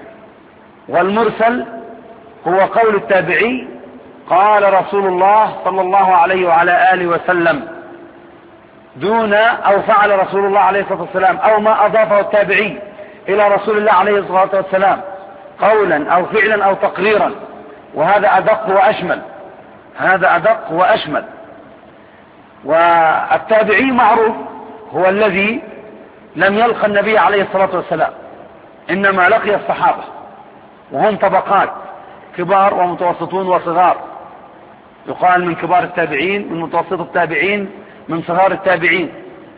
والمرسل هو قول التابعي قال رسول الله صلى الله عليه وعلى آله وسلم دون، أو فعل رسول الله عليه الصلاة والسلام، أو ما أضافه التابعي إلى رسول الله عليه الصلاة والسلام قولا أو فعلا أو تقريرا، وهذا أدق وأشمل، هذا أدق وأشمل. والتابعي معروف هو الذي لم يلقى النبي عليه الصلاة والسلام، إنما لقي الصحابة، وهم طبقات كبار ومتوسطون وصغار، يقال من كبار التابعين، من متوسط التابعين، من صغار التابعين.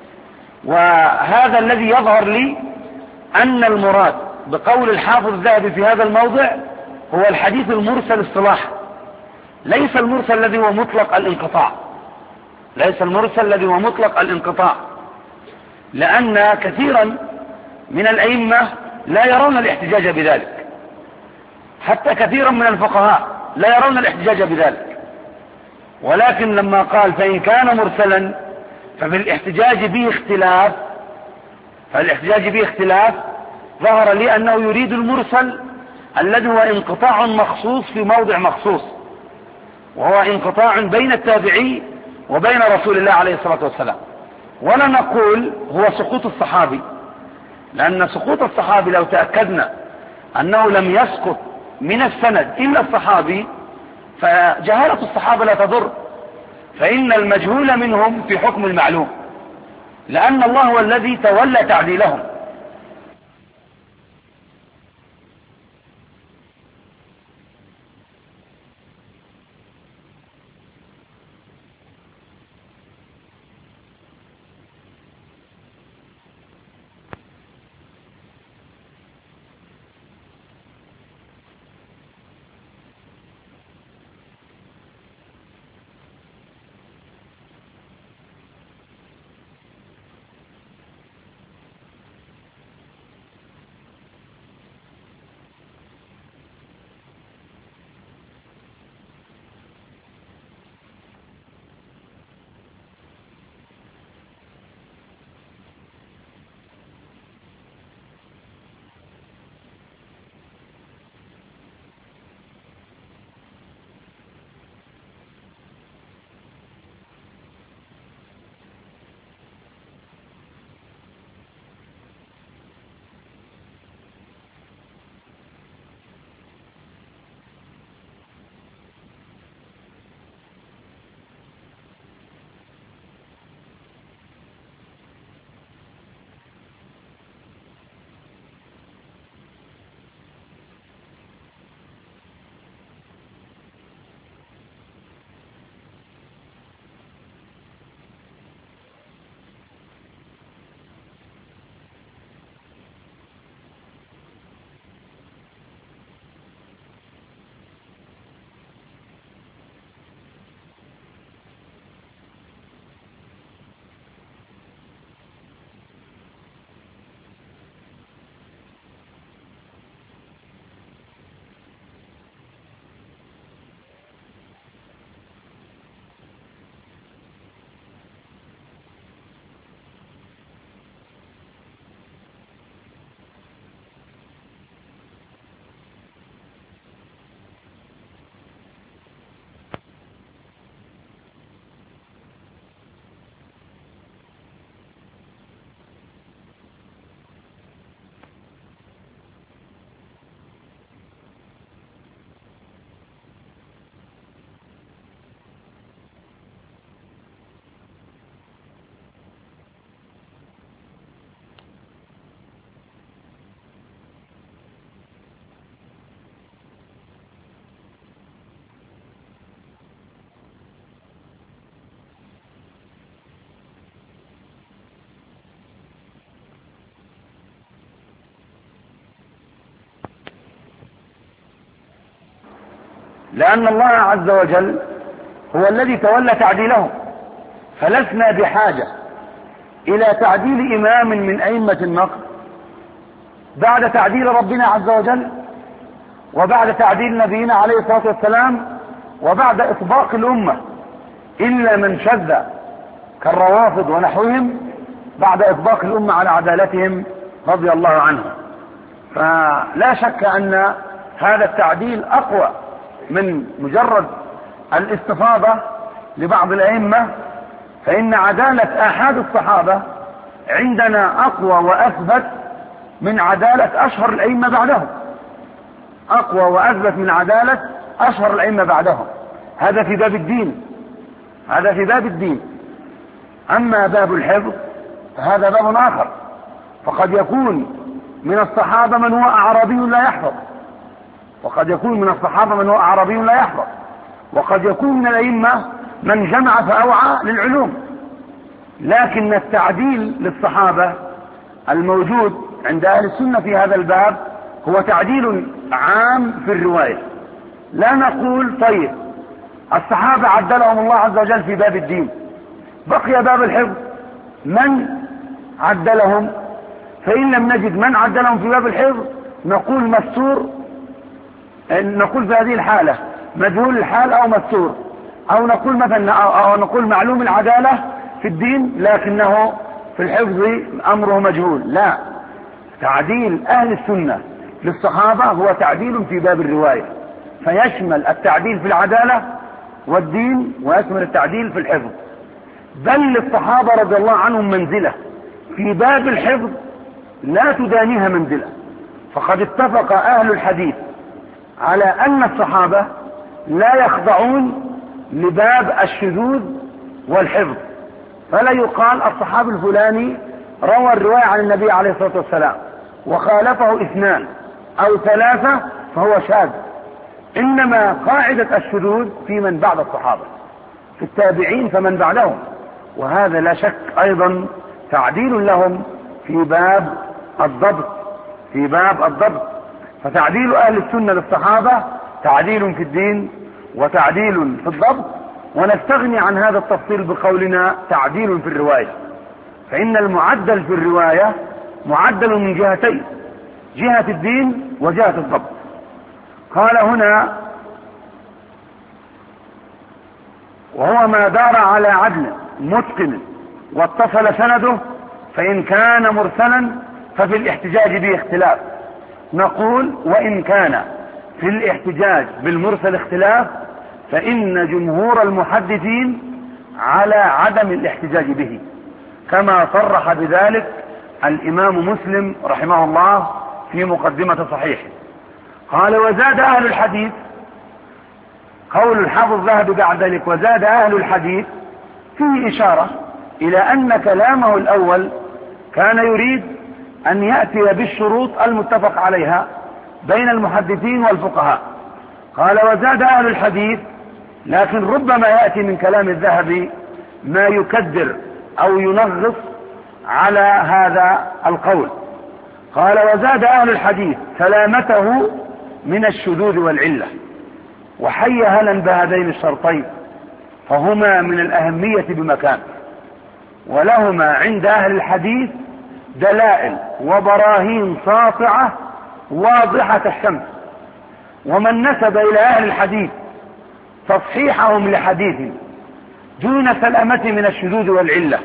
وهذا الذي يظهر لي أن المراد بقول الحافظ الذهبي في هذا الموضع هو الحديث المرسل اصطلاحا، ليس المرسل الذي هو مطلق الانقطاع، ليس المرسل الذي هو مطلق الانقطاع، لأن كثيرا من الأئمة لا يرون الاحتجاج بذلك، حتى كثيرا من الفقهاء لا يرون الاحتجاج بذلك. ولكن لما قال فإن كان مرسلا ففي الاحتجاج به اختلاف، فالاحتجاج به اختلاف، ظهر لي أنه يريد المرسل الذي هو انقطاع مخصوص في موضع مخصوص، وهو انقطاع بين التابعي وبين رسول الله عليه الصلاة والسلام. ولا نقول هو سقوط الصحابي، لأن سقوط الصحابي لو تأكدنا أنه لم يسقط من السند إلا الصحابي فجهالة الصحابة لا تضر، فإن المجهول منهم في حكم المعلوم، لأن الله هو الذي تولى تعديلهم. لأن الله عز وجل هو الذي تولى تعديلهم، فلسنا بحاجة إلى تعديل إمام من أئمة النقد بعد تعديل ربنا عز وجل، وبعد تعديل نبينا عليه الصلاة والسلام، وبعد إطباق الأمة، إلا من شذ كالروافض ونحوهم بعد إطباق الأمة على عدالتهم رضي الله عنهم. فلا شك أن هذا التعديل أقوى من مجرد الاستفاضة لبعض الأئمة، فإن عدالة آحاد الصحابة عندنا أقوى وأثبت من عدالة أشهر الأئمة بعدهم، أقوى وأثبت من عدالة أشهر الأئمة بعدهم. هذا في باب الدين، هذا في باب الدين. أما باب الحفظ فهذا باب آخر، فقد يكون من الصحابة من هو أعرابي لا يحفظ، وقد يكون من الصحابة من هو أعرابي لا يحفظ، وقد يكون من الأئمة من جمع فأوعى للعلوم. لكن التعديل للصحابة الموجود عند أهل السنة في هذا الباب هو تعديل عام في الرواية. لا نقول طيب الصحابة عدلهم الله عز وجل في باب الدين، بقي باب الحفظ من عدلهم؟ فإن لم نجد من عدلهم في باب الحفظ نقول مستور، نقول في هذه الحالة مجهول الحال أو مستور، أو نقول مثلا أو نقول معلوم العدالة في الدين لكنه في الحفظ أمره مجهول. لا، تعديل أهل السنة للصحابة هو تعديل في باب الرواية، فيشمل التعديل في العدالة والدين ويشمل التعديل في الحفظ. بل للصحابة رضي الله عنهم منزلة في باب الحفظ لا تدانيها منزلة، فقد اتفق أهل الحديث على أن الصحابة لا يخضعون لباب الشذوذ والحفظ، فلا يقال الصحابي الفلاني روى الرواية عن النبي عليه الصلاة والسلام وخالفه 2 أو 3 فهو شاذ، إنما قاعدة الشذوذ في من بعد الصحابة، في التابعين فمن بعدهم، وهذا لا شك أيضا تعديل لهم في باب الضبط، في باب الضبط. فتعديل أهل السنة للصحابة تعديل في الدين وتعديل في الضبط، ونستغني عن هذا التفصيل بقولنا تعديل في الرواية، فإن المعدل في الرواية معدل من جهتين، جهة الدين وجهة الضبط. قال هنا وهو ما دار على عدل متقن واتصل سنده، فإن كان مرسلا ففي الاحتجاج به اختلاف. نقول وإن كان في الاحتجاج بالمرسل اختلاف، فإن جمهور المحدثين على عدم الاحتجاج به، كما صرح بذلك الإمام مسلم رحمه الله في مقدمة صحيحه. قال وزاد أهل الحديث، قول الحافظ الذهبي بعد ذلك وزاد أهل الحديث فيه إشارة إلى أن كلامه الأول كان يريد أن يأتي بالشروط المتفق عليها بين المحدثين والفقهاء. قال وزاد أهل الحديث، لكن ربما يأتي من كلام الذهبي ما يكدر أو ينغص على هذا القول. قال وزاد أهل الحديث سلامته من الشذوذ والعلة، وحي هلا بهذين الشرطين، فهما من الأهمية بمكان، ولهما عند أهل الحديث دلائل وبراهين ساطعة واضحة الشمس. ومن نسب إلى أهل الحديث تصحيحهم لحديث دون سلامة من الشذوذ والعلة،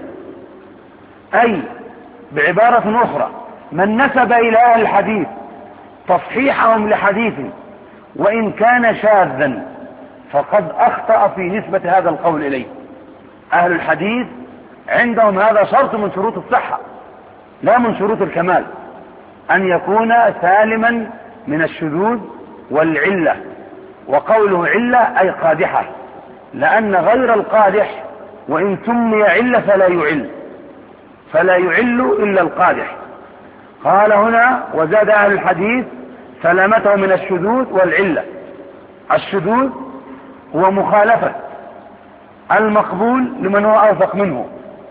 أي بعبارة أخرى من نسب إلى أهل الحديث تصحيحهم لحديث وإن كان شاذا فقد أخطأ في نسبة هذا القول إليه. أهل الحديث عندهم هذا شرط من شروط الصحة لا من شروط الكمال، أن يكون سالما من الشذوذ والعلة، وقوله علة أي قادحة، لأن غير القادح وإن سمي علة فلا يعل إلا القادح. قال هنا وزاد أهل الحديث سلامته من الشذوذ والعلة. الشذوذ هو مخالفة المقبول لمن هو أوثق منه،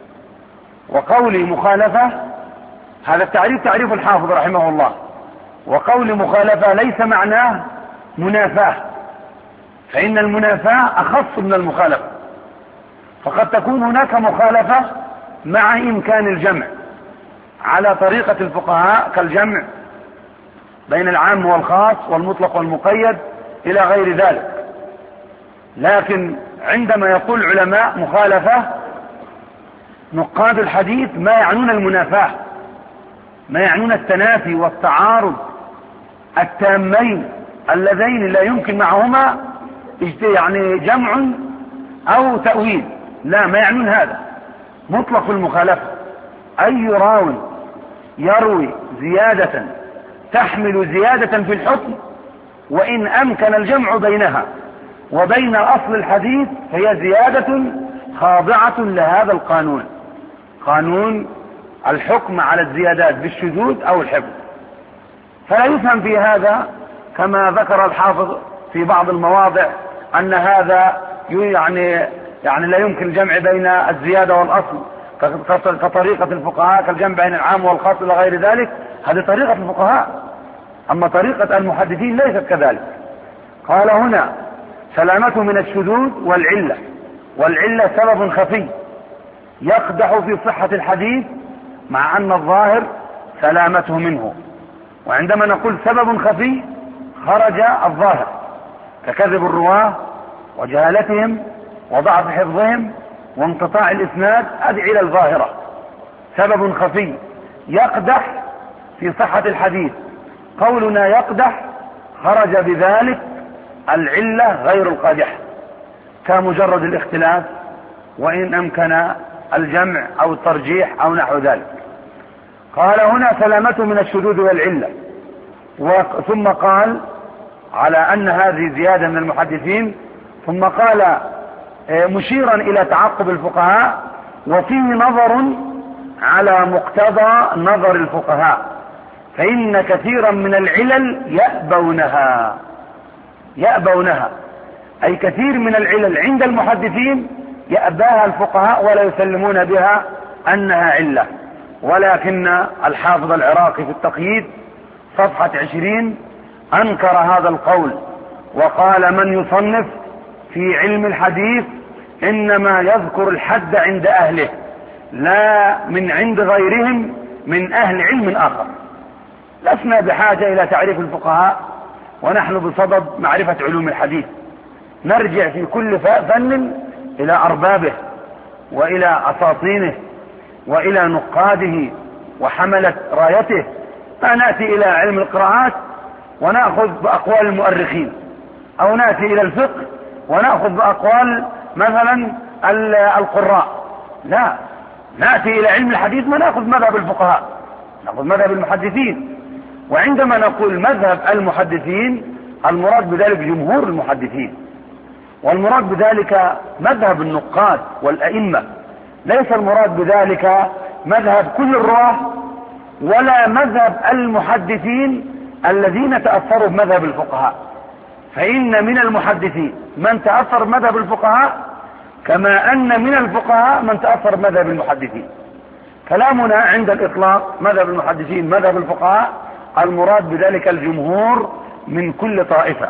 وقول مخالفة هذا التعريف تعريف الحافظ رحمه الله، وقول مخالفة ليس معناه منافاة، فإن المنافاة أخص من المخالفة، فقد تكون هناك مخالفة مع إمكان الجمع على طريقة الفقهاء كالجمع بين العام والخاص والمطلق والمقيد إلى غير ذلك. لكن عندما يقول العلماء مخالفة، نقاد الحديث ما يعنون المنافاة، ما يعنون التنافي والتعارض التامين اللذين لا يمكن معهما يعني جمع أو تأويل، لا، ما يعنون هذا. مطلق المخالفة أي راو يروي زيادة تحمل زيادة في الحكم، وإن أمكن الجمع بينها وبين أصل الحديث هي زيادة خاضعة لهذا القانون، قانون الحكم على الزيادات بالشذوذ أو الحفظ. فلا يفهم في هذا كما ذكر الحافظ في بعض المواضع أن هذا يعني لا يمكن الجمع بين الزيادة والأصل كطريقة الفقهاء كالجمع بين العام والخاص إلى غير ذلك. هذه طريقة الفقهاء، أما طريقة المحدثين ليست كذلك. قال هنا سلامته من الشذوذ والعلة، والعلة سبب خفي يقدح في صحة الحديث مع أن الظاهر سلامته منه. وعندما نقول سبب خفي خرج الظاهر ككذب الرواه وجهالتهم وضعف حفظهم وانقطاع الإسناد، هذه علل الظاهرة، سبب خفي يقدح في صحة الحديث. قولنا يقدح خرج بذلك العلة غير القادحة كمجرد الاختلاف وإن أمكن الجمع أو الترجيح أو نحو ذلك. قال هنا سلامته من الشذوذ والعلة، ثم قال على أن هذه زيادة من المحدثين، ثم قال مشيرا إلى تعقب الفقهاء وفيه نظر على مقتضى نظر الفقهاء، فإن كثيرا من العلل يأبونها، أي كثير من العلل عند المحدثين يأباها الفقهاء ولا يسلمون بها أنها علة. ولكن الحافظ العراقي في التقييد صفحة 20 أنكر هذا القول وقال من يصنف في علم الحديث إنما يذكر الحد عند أهله لا من عند غيرهم من أهل علم آخر. لسنا بحاجة إلى تعريف الفقهاء ونحن بصدد معرفة علوم الحديث، نرجع في كل فن إلى أربابه وإلى أساطينه وإلى نقاده وحملة رايته، ما نأتي إلى علم القراءات ونأخذ بأقوال المؤرخين، أو نأتي إلى الفقه ونأخذ بأقوال مثلا القراء، لا، نأتي إلى علم الحديث ما نأخذ مذهب الفقهاء، نأخذ مذهب المحدثين. وعندما نقول مذهب المحدثين المراد بذلك جمهور المحدثين، والمراد بذلك مذهب النقاد والأئمة، ليس المراد بذلك مذهب كل الرواة ولا مذهب المحدثين الذين تأثروا بمذهب الفقهاء. فإن من المحدثين من تأثر بمذهب الفقهاء كما أن من الفقهاء من تأثر بمذهب المحدثين. كلامنا عند الإطلاق مذهب المحدثين مذهب الفقهاء، المراد بذلك الجمهور من كل طائفة.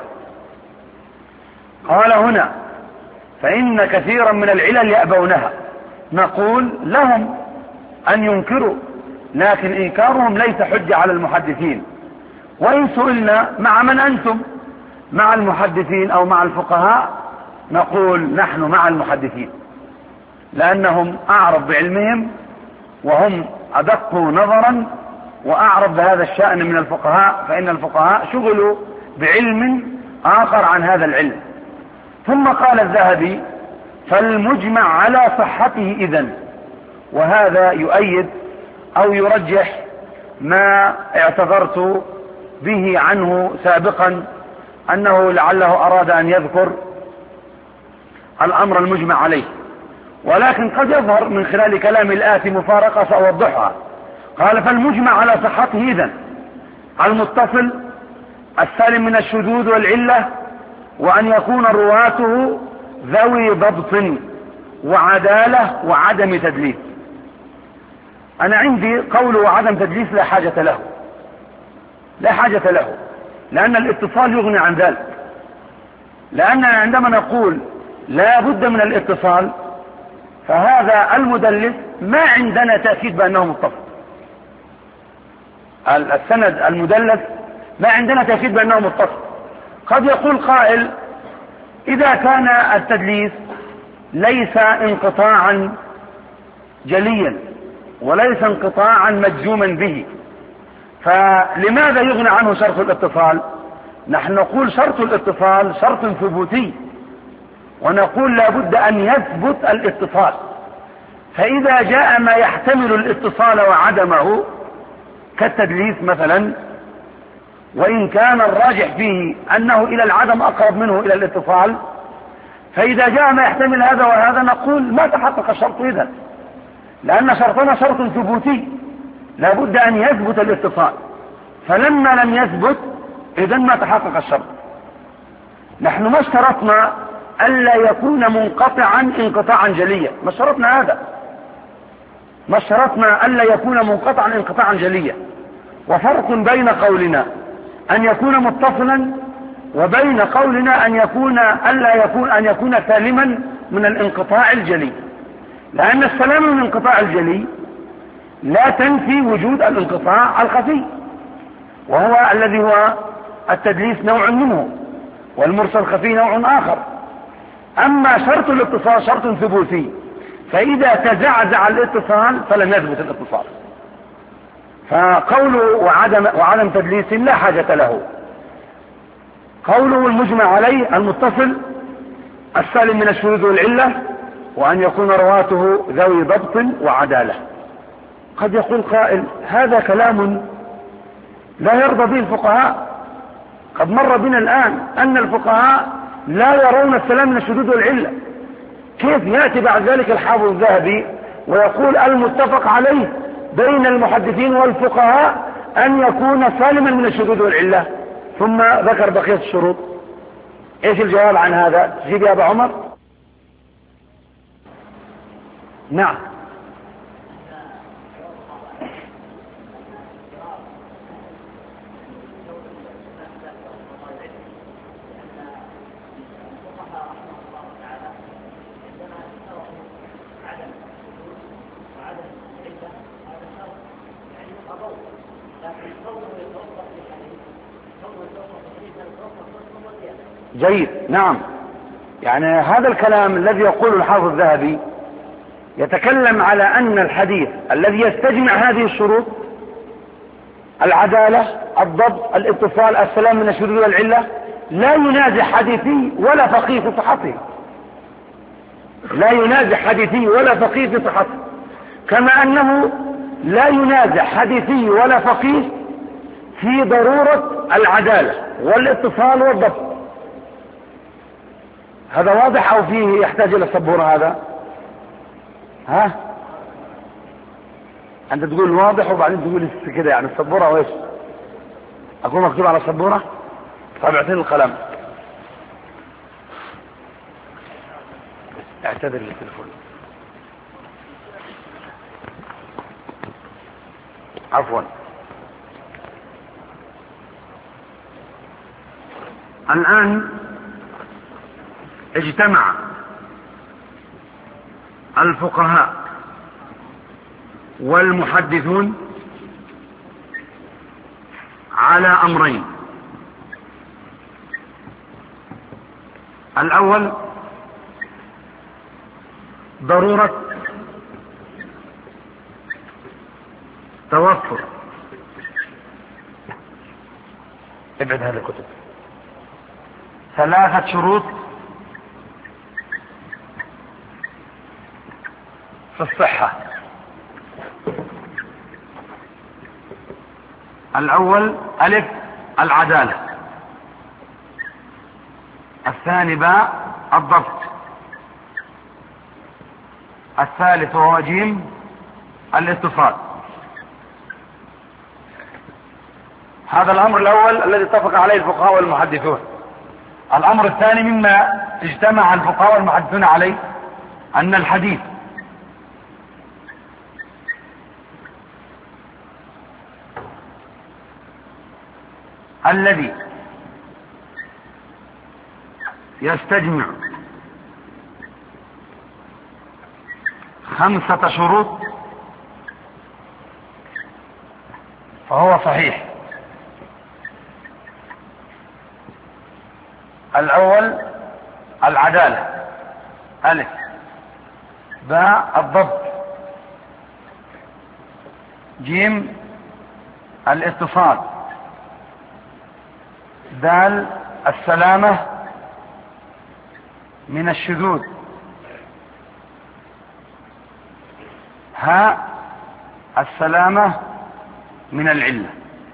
قال هنا فإن كثيرا من العلل يأبونها، نقول لهم أن ينكروا، لكن إنكارهم ليس حجة على المحدثين. وإن سئلنا مع من أنتم، مع المحدثين أو مع الفقهاء، نقول نحن مع المحدثين، لأنهم أعرف بعلمهم وهم أدق نظرا وأعرف بهذا الشأن من الفقهاء، فإن الفقهاء شغلوا بعلم آخر عن هذا العلم. ثم قال الذهبي فالمجمع على صحته إذن، وهذا يؤيد أو يرجح ما اعتذرت به عنه سابقا، أنه لعله أراد أن يذكر الأمر المجمع عليه، ولكن قد يظهر من خلال كلام الآتي مفارقة سأوضحها. قال فالمجمع على صحته إذن المتصل السالم من الشذوذ والعلة، وأن يكون رواته ذوي ضبط وعدالة وعدم تدليس. أنا عندي قول وعدم تدليس لا حاجة له، لا حاجة له، لأن الاتصال يغني عن ذلك. لأننا عندما نقول لا بد من الاتصال فهذا المدلس ما عندنا تأكيد بأنه متصل. السند المدلس ما عندنا تأكيد بأنه متصل. قد يقول قائل إذا كان التدليس ليس انقطاعا جليا وليس انقطاعا مجزوما به فلماذا يغنى عنه شرط الاتصال؟ نحن نقول شرط الاتصال شرط ثبوتي، ونقول لا بد أن يثبت الاتصال. فإذا جاء ما يحتمل الاتصال وعدمه كالتدليس مثلا، وإن كان الراجح فيه أنه إلى العدم أقرب منه إلى الاتصال، فإذا جاء ما يحتمل هذا وهذا نقول ما تحقق الشرط إذن، لأن شرطنا شرط ثبوتي لا بد أن يثبت الاتصال. فلما لم يثبت إذن ما تحقق الشرط. نحن ما اشترطنا ألا يكون منقطعا انقطاعا جليا، ما اشترطنا هذا، ما اشترطنا ألا يكون منقطعا انقطاعا جليا. وفرق بين قولنا أن يكون متصلا وبين قولنا أن يكون سالما من الانقطاع الجلي، لأن السلام من الانقطاع الجلي لا تنفي وجود الانقطاع الخفي، وهو الذي هو التدليس نوع منه والمرسل خفي نوع آخر. أما شرط الاتصال شرط ثبوتي، فإذا تزعزع الاتصال فلم يثبت الاتصال. فقوله وعدم تدليس لا حاجة له. قوله المجمع عليه المتصل السالم من الشذوذ والعلة، وأن يكون رواته ذوي ضبط وعدالة. قد يقول قائل هذا كلام لا يرضى به الفقهاء. قد مر بنا الآن أن الفقهاء لا يرون السلام من الشذوذ والعلة، كيف يأتي بعد ذلك الحافظ الذهبي ويقول المتفق عليه بين المحدثين والفقهاء أن يكون سالما من الشذوذ والعلة، ثم ذكر بقية الشروط؟ ايش الجواب عن هذا؟ تجيب يا أبا عمر؟ نعم. جيد، نعم. يعني هذا الكلام الذي يقوله الحافظ الذهبي يتكلم على أن الحديث الذي يستجمع هذه الشروط العدالة الضبط الاتصال السلام من الشذوذ والعلة لا ينازع حديثي ولا فقيه في صحته، لا ينازع حديثي ولا فقيه في صحته، كما أنه لا ينازع حديثي ولا فقيه في ضرورة العدالة والاتصال والضبط. هذا واضح أو فيه يحتاج إلى السبورة؟ هذا ها أنت تقول واضح وبعدين تقول كده، يعني السبورة وإيش؟ أكون مكتوب على السبورة؟ طيب اعطيني القلم. اعتذر للتليفون، عفوا. الآن اجتمع الفقهاء والمحدثون على أمرين. الأول ضرورة توفر، ابعد هذه الكتب، 3 شروط في الصحة. الأول ألف العدالة، الثاني باء الضبط، الثالث وهو جيم الاتصال. هذا الأمر الأول الذي اتفق عليه الفقهاء والمحدثون. الأمر الثاني مما اجتمع الفقهاء والمحدثون عليه أن الحديث الذي يستجمع 5 شروط فهو صحيح. الأول العدالة، ألف، باء الضبط، جيم الاتصال، دال السلامة من الشذوذ، هاء السلامة من العلة.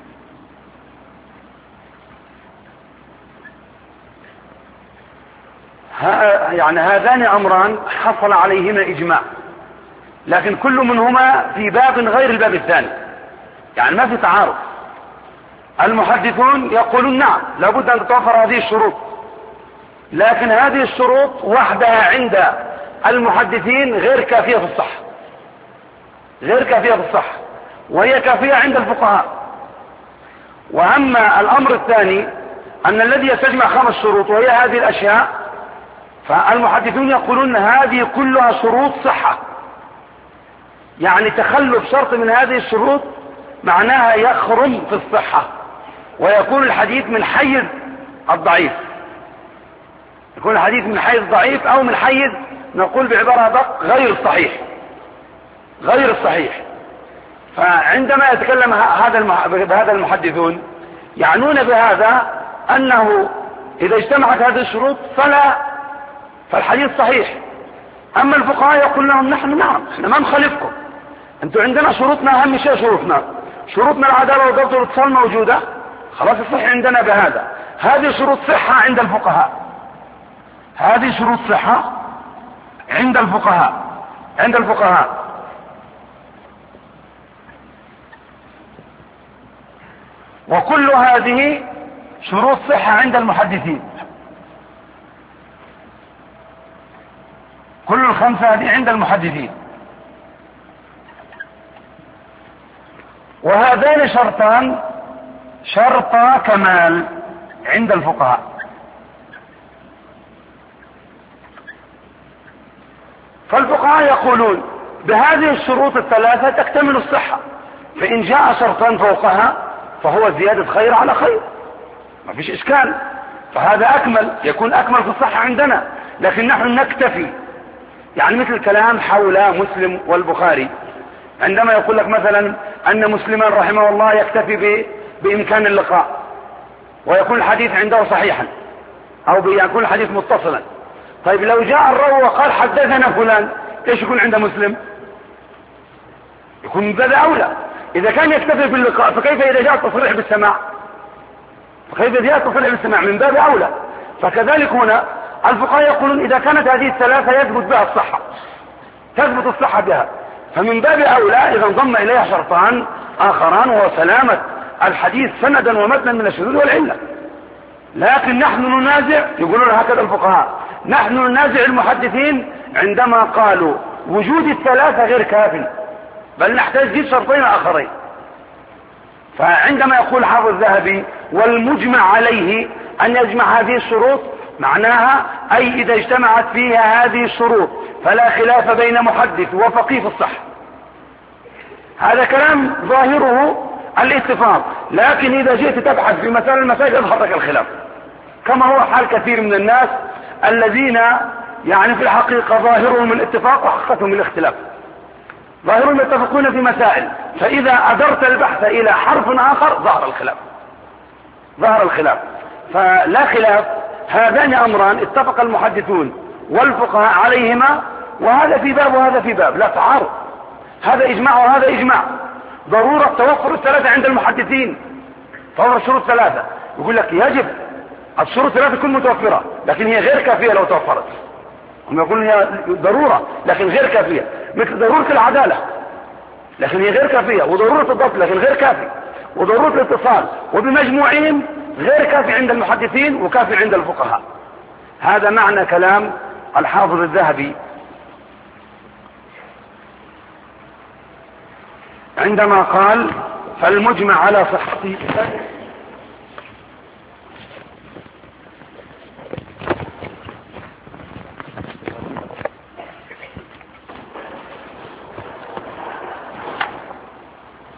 يعني هذان أمران حصل عليهما إجماع، لكن كل منهما في باب غير الباب الثاني، يعني ما في تعارض. المحدثون يقولون نعم لابد أن تتوفر هذه الشروط، لكن هذه الشروط وحدها عند المحدثين غير كافية في الصحة، غير كافية في الصحة، وهي كافية عند الفقهاء. وأما الأمر الثاني أن الذي يستجمع 5 شروط وهي هذه الأشياء، فالمحدثون يقولون هذه كلها شروط صحة، يعني تخلف شرط من هذه الشروط معناها يخرم في الصحة، ويكون الحديث من حيز الضعيف، يكون الحديث من حيز ضعيف أو من حيز نقول بعبارة أدق غير الصحيح، غير الصحيح. فعندما يتكلم بهذا المحدثون يعنون بهذا أنه إذا اجتمعت هذه الشروط فالحديث صحيح. أما الفقهاء يقول لهم نحن نعم احنا ما نخالفكم، انتوا عندنا شروطنا أهم شيء شروطنا العدالة والضبط والاتصال موجودة، خلاص الصح عندنا بهذا. هذه شروط صحة عند الفقهاء، هذه شروط صحة عند الفقهاء. وكل هذه شروط صحة عند المحدثين، كل ال5 هذه عند المحدثين. وهذان شرطان شرطا كمال عند الفقهاء. فالفقهاء يقولون بهذه الشروط ال3 تكتمل الصحة، فإن جاء شرطان فوقها فهو زيادة خير على خير، ما فيش إشكال، فهذا أكمل، يكون أكمل في الصحة عندنا. لكن نحن نكتفي، يعني مثل كلام حول مسلم والبخاري، عندما يقول لك مثلا أن مسلما رحمه الله يكتفي بإمكان اللقاء ويكون الحديث عنده صحيحا أو يكون الحديث متصلا. طيب لو جاء الراوي وقال حدثنا فلان، ايش يكون عند مسلم؟ يكون من باب أولى. إذا كان يكتفي باللقاء فكيف إذا جاء التصريح بالسماع؟ من باب أولى. فكذلك هنا الفقهاء يقولون إذا كانت هذه ال3 يثبت بها الصحة، تثبت الصحة بها، فمن باب أولى إذا انضم إليها شرطان آخران وهو سلامة الحديث سندا ومتنا من الشذوذ والعلة. لكن نحن ننازع، يقولون هكذا الفقهاء، نحن ننازع المحدثين عندما قالوا وجود ال3 غير كاف، بل نحتاج لشرطين شرطين آخرين. فعندما يقول حافظ الذهبي والمجمع عليه أن يجمع هذه الشروط، معناها أي إذا اجتمعت فيها هذه الشروط فلا خلاف بين محدث وفقيه في الصحة. هذا كلام ظاهره الاتفاق، لكن إذا جئت تبحث في مسائل المسائل يظهر لك الخلاف، كما هو حال كثير من الناس الذين يعني في الحقيقة ظاهرهم الاتفاق وحقيقتهم الاختلاف. ظاهرهم يتفقون في مسائل، فإذا أدرت البحث إلى حرف آخر ظهر الخلاف. فلا خلاف، هذان أمران اتفق المحدثون والفقهاء عليهما، وهذا في باب وهذا في باب، لا تعارض، هذا إجماع وهذا إجماع. ضرورة توفر ال3 عند المحدثين، توفر الشروط 3، يقول لك يجب الشروط 3 تكون متوفرة، لكن هي غير كافية لو توفرت. هم يقولون هي ضرورة لكن غير كافية، مثل ضرورة العدالة لكن هي غير كافية، وضرورة الضبط لكن غير كافي، وضرورة الاتصال، وبمجموعهم غير كافي عند المحدثين وكافي عند الفقهاء. هذا معنى كلام الحافظ الذهبي عندما قال فالمجمع على صحته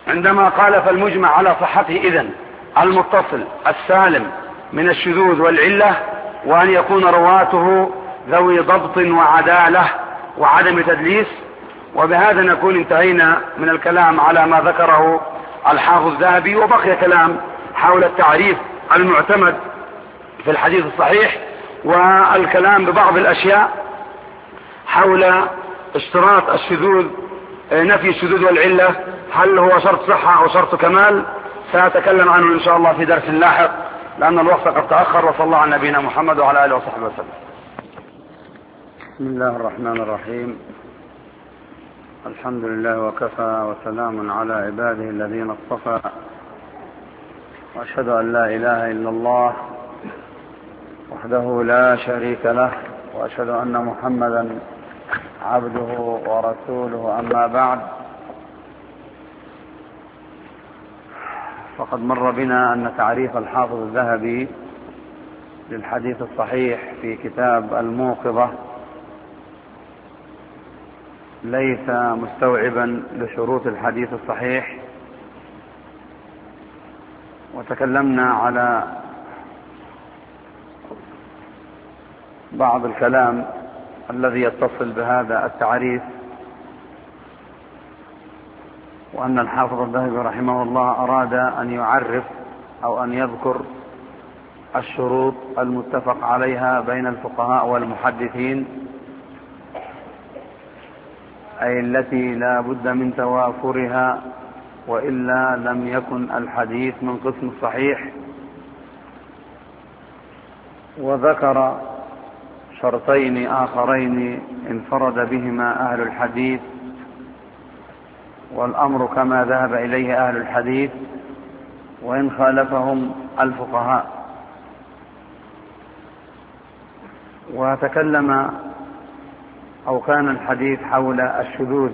عندما قال فالمجمع على صحته إذن المتصل السالم من الشذوذ والعلة، وأن يكون رواته ذوي ضبط وعدالة وعدم تدليس. وبهذا نكون انتهينا من الكلام على ما ذكره الحافظ الذهبي، وبقي كلام حول التعريف المعتمد في الحديث الصحيح، والكلام ببعض الأشياء حول اشتراط الشذوذ، نفي الشذوذ والعلة، هل هو شرط صحة أو شرط كمال؟ سأتكلم عنه إن شاء الله في درس لاحق لأن الوقت قد تأخر. وصلى الله على نبينا محمد وعلى آله وصحبه وسلم. بسم الله الرحمن الرحيم. الحمد لله وكفى، وسلام على عباده الذين اصطفى، وأشهد أن لا إله إلا الله وحده لا شريك له، وأشهد أن محمدا عبده ورسوله. أما بعد، فقد مر بنا أن تعريف الحافظ الذهبي للحديث الصحيح في كتاب الموقظة ليس مستوعبا لشروط الحديث الصحيح، وتكلمنا على بعض الكلام الذي يتصل بهذا التعريف، وأن الحافظ الذهبي رحمه الله أراد أن يعرف أو أن يذكر الشروط المتفق عليها بين الفقهاء والمحدثين، أي التي لا بد من توافرها وإلا لم يكن الحديث من قسم الصحيح. وذكر شرطين آخرين انفرد بهما أهل الحديث، والأمر كما ذهب إليه أهل الحديث وإن خالفهم الفقهاء. وتكلم أو كان الحديث حول الشذوذ،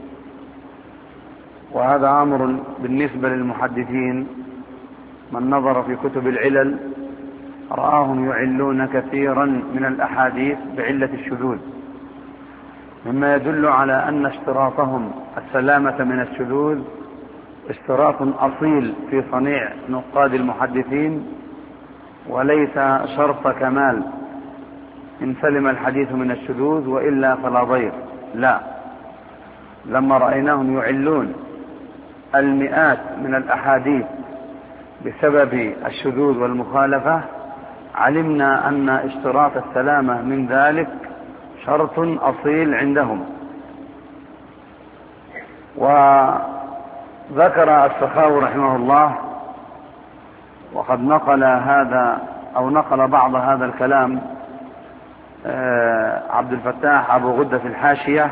وهذا أمر بالنسبة للمحدثين من نظر في كتب العلل رآهم يعلون كثيرا من الأحاديث بعلة الشذوذ، مما يدل على أن اشتراطهم السلامة من الشذوذ اشتراط أصيل في صنيع نقاد المحدثين، وليس شرط كمال إن سلم الحديث من الشذوذ وإلا فلا ضير. لا، لما رأيناهم يعلون المئات من الأحاديث بسبب الشذوذ والمخالفة علمنا أن اشتراط السلامة من ذلك شرط أصيل عندهم. وذكر السخاوي رحمه الله، وقد نقل هذا أو نقل بعض هذا الكلام عبد الفتاح أبو غدة في الحاشية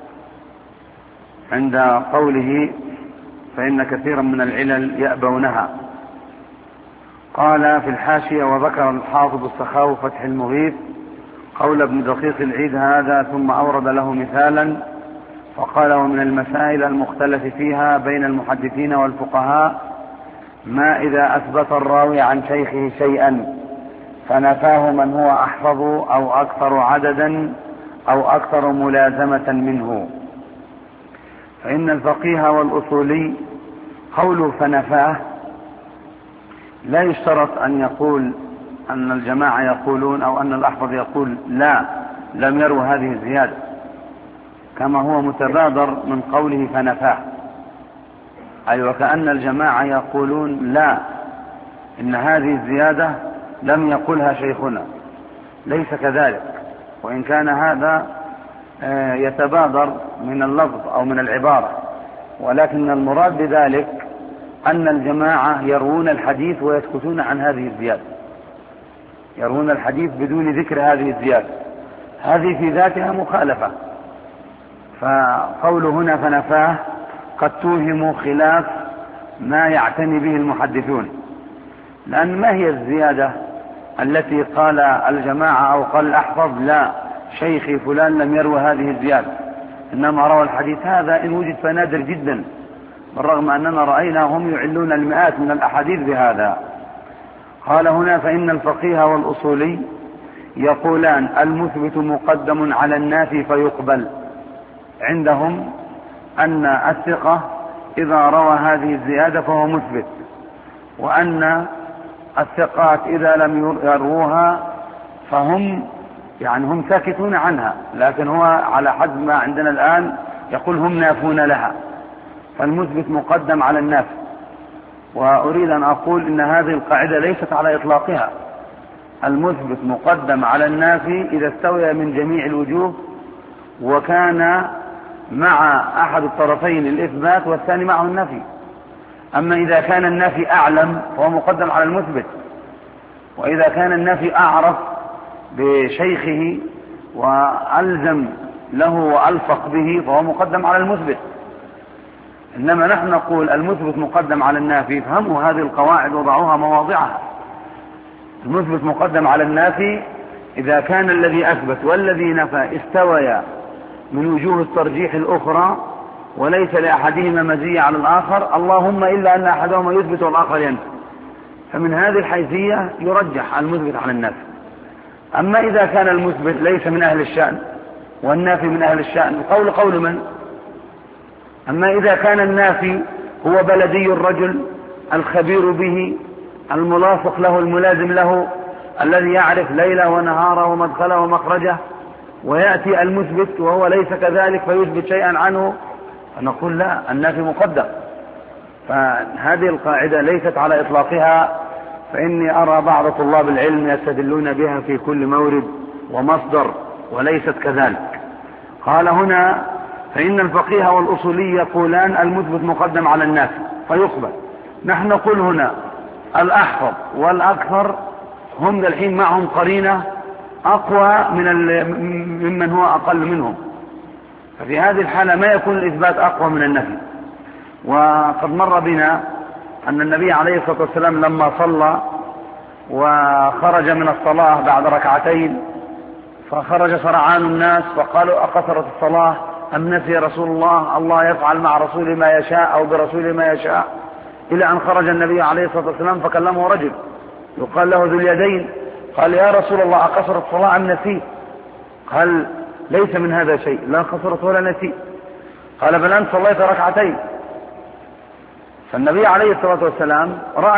عند قوله فإن كثيرا من العلل يأبونها. قال في الحاشية: وذكر الحافظ السخاوي فتح المغيث قول ابن دقيق العيد هذا، ثم أورد له مثالا فقال: ومن المسائل المختلف فيها بين المحدثين والفقهاء ما إذا أثبت الراوي عن شيخه شيئا فنفاه من هو أحفظ أو أكثر عددا أو أكثر ملازمة منه، فإن الفقيه والأصولي قول فنفاه لا يشترط أن يقول أن الجماعة يقولون أو أن الأحفظ يقول لا لم يروا هذه الزيادة، كما هو متبادر من قوله فنفاه، أي وكأن الجماعة يقولون لا إن هذه الزيادة لم يقلها شيخنا. ليس كذلك، وإن كان هذا يتبادر من اللفظ أو من العبارة، ولكن المراد بذلك أن الجماعة يروون الحديث ويسكتون عن هذه الزيادة، يروون الحديث بدون ذكر هذه الزيادة، هذه في ذاتها مخالفة. فقول هنا فنفاه قد توهم خلاف ما يعتني به المحدثون، لأن ما هي الزيادة التي قال الجماعة أو قال الأحفظ لا شيخي فلان لم يروى هذه الزيادة، إنما روى الحديث هذا إن وجد فنادر جدا، بالرغم أننا رأيناهم يعلون المئات من الأحاديث بهذا. قال هنا فإن الفقيه والأصولي يقولان المثبت مقدم على النافي فيقبل. عندهم أن الثقة إذا روى هذه الزيادة فهو مثبت، وأن الثقات إذا لم يروها فهم هم ساكتون عنها، لكن هو على حد ما عندنا الآن يقول هم نافون لها، فالمثبت مقدم على النافي. وأريد أن أقول إن هذه القاعدة ليست على إطلاقها، المثبت مقدم على النافي إذا استوى من جميع الوجوه وكان مع أحد الطرفين الإثبات والثاني معه النفي. أما إذا كان النافي أعلم فهو مقدم على المثبت، وإذا كان النافي أعرف بشيخه وألزم له وألفق به فهو مقدم على المثبت. إنما نحن نقول المثبت مقدم على النافي، فهموا هذه القواعد وضعوها مواضعها. المثبت مقدم على النافي إذا كان الذي أثبت والذي نفى استويا من وجوه الترجيح الأخرى وليس لأحدهما مزية على الآخر، اللهم إلا أن أحدهما يثبت والآخر ينفي، فمن هذه الحيثية يرجح المثبت على النافي. أما إذا كان المثبت ليس من أهل الشأن والنافي من أهل الشأن، قول من؟ أما إذا كان النافي هو بلدي الرجل الخبير به الملاصق له الملازم له الذي يعرف ليله ونهاره ومدخله ومخرجه، ويأتي المثبت وهو ليس كذلك فيثبت شيئا عنه، فنقول لا، النافي مقدم. فهذه القاعدة ليست على إطلاقها، فإني أرى بعض طلاب العلم يستدلون بها في كل مورد ومصدر، وليست كذلك. قال هنا فإن الفقيه والأصولي يقولان المثبت مقدم على النافي فيقبل. نحن نقول هنا الأحفظ والأكثر هم الحين معهم قرينة أقوى ممن هو أقل منهم، ففي هذه الحالة ما يكون الإثبات أقوى من النفي. وقد مر بنا أن النبي عليه الصلاة والسلام لما صلى وخرج من الصلاة بعد ركعتين فخرج سرعان الناس فقالوا أقصرت الصلاة أم نسي رسول الله؟ الله يفعل مع رسوله ما يشاء أو برسوله ما يشاء، إلى أن خرج النبي عليه الصلاة والسلام فكلمه رجل يقال له ذو اليدين، قال يا رسول الله أقصرت الصلاة أم نسيت؟ قال ليس من هذا شيء، لا قصرت ولا نسيت. قال بل أنت صليت ركعتين. فالنبي عليه الصلاة والسلام رأى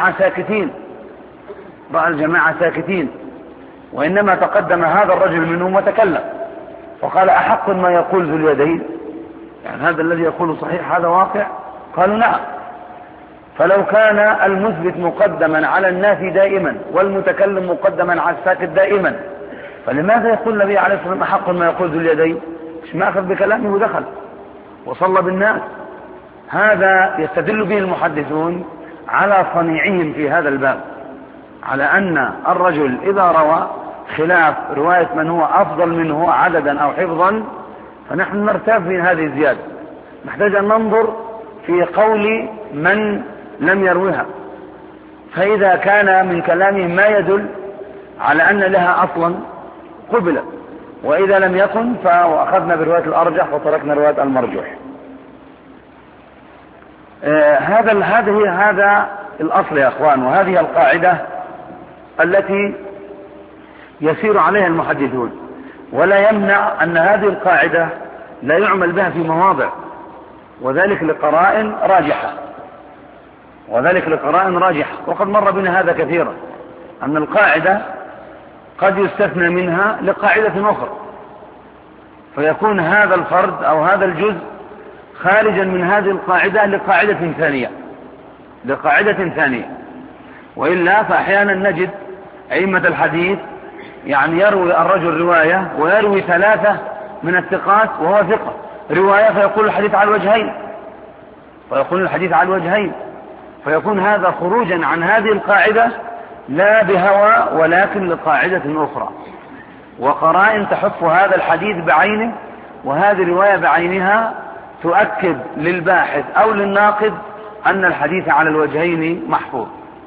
الجماعة ساكتين، وإنما تقدم هذا الرجل منهم وتكلم وقال أحق ما يقول ذو اليدين، يعني هذا الذي يقول صحيح، هذا واقع؟ قالوا نعم. فلو كان المثبت مقدما على النافي دائما والمتكلم مقدما على الساكت دائما، فلماذا يقول النبي عليه الصلاة والسلام أحق ما يقول ذو اليدين؟ مش ما أخذ بكلامه ودخل وصلى بالناس. هذا يستدل به المحدثون على صنيعهم في هذا الباب، على أن الرجل إذا روى خلاف رواية من هو أفضل منه عددا أو حفظا فنحن نرتاب في هذه الزيادة، نحتاج أن ننظر في قول من لم يروها، فإذا كان من كلامه ما يدل على أن لها أصلا قبلت، وإذا لم يكن فأخذنا برواية الأرجح وتركنا رواية المرجوح. هذا الأصل يا أخوان، وهذه القاعدة التي يسير عليها المحدثون، ولا يمنع أن هذه القاعدة لا يعمل بها في مواضع، وذلك لقرائن راجحة. وقد مر بنا هذا كثيرا، أن القاعدة قد يستثنى منها لقاعدة أخرى، فيكون هذا الفرد أو هذا الجزء خارجا من هذه القاعدة لقاعدة ثانية. وإلا فأحيانا نجد أئمة الحديث يعني يروي الرجل رواية ويروي 3 من الثقات وهو ثقة رواية فيقول الحديث على الوجهين، فيكون هذا خروجا عن هذه القاعدة لا بهوى ولكن لقاعدة أخرى، وقرائن تحف هذا الحديث بعينه وهذه الرواية بعينها تؤكد للباحث أو للناقد أن الحديث على الوجهين محفوظ.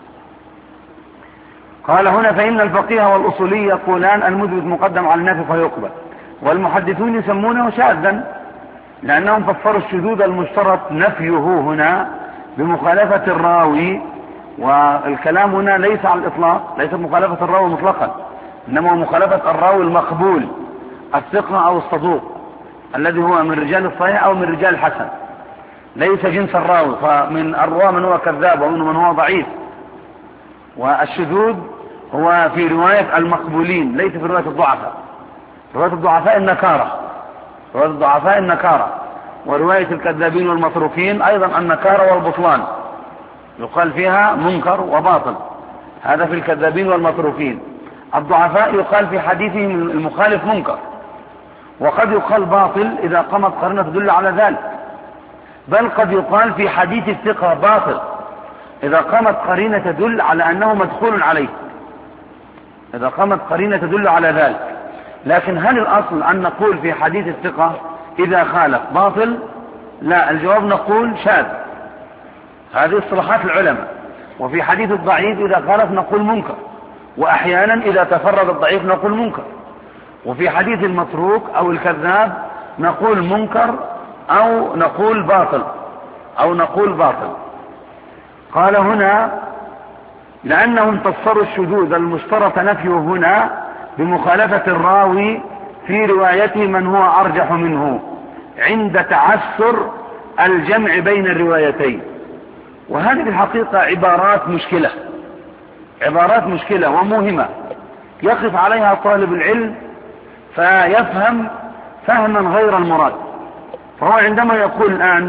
قال هنا فإن الفقيه والأصولي يقولان المثبت مقدم على النافي فيقبل، والمحدثون يسمونه شاذا لأنهم فسروا الشذوذ المشترط نفيه هنا بمخالفة الراوي، والكلام هنا ليس على الإطلاق، ليس مخالفة الراوي مطلقا، إنما مخالفة الراوي المقبول الثقة أو الصدوق الذي هو من رجال الصحيح أو من رجال الحسن. ليس جنس الراوي، فمن الرواة من هو كذاب ومن من هو ضعيف. والشذوذ هو في رواية المقبولين ليس في رواية الضعفاء. رواية الضعفاء النكارة، رواية الضعفاء النكارة، ورواية الكذابين والمتروكين أيضا النكارة والبطلان، يقال فيها منكر وباطل، هذا في الكذابين والمتروكين. الضعفاء يقال في حديثهم المخالف منكر، وقد يقال باطل إذا قامت قرينة تدل على ذلك، بل قد يقال في حديث الثقة باطل إذا قامت قرينة تدل على أنه مدخول عليه، إذا قامت قرينة تدل على ذلك. لكن هل الأصل أن نقول في حديث الثقة إذا خالف باطل؟ لا، الجواب نقول شاذ، هذه اصطلاحات العلماء. وفي حديث الضعيف إذا خالف نقول منكر، وأحيانا إذا تفرد الضعيف نقول منكر. وفي حديث المتروك أو الكذاب نقول منكر أو نقول باطل، أو نقول باطل. قال هنا لأنهم فسروا الشذوذ المشترط نفيه هنا بمخالفة الراوي في روايته من هو أرجح منه عند تعسر الجمع بين الروايتين. وهذه الحقيقة عبارات مشكلة، عبارات مشكلة ومهمة يقف عليها طالب العلم فيفهم فهما غير المراد. فهو عندما يقول الآن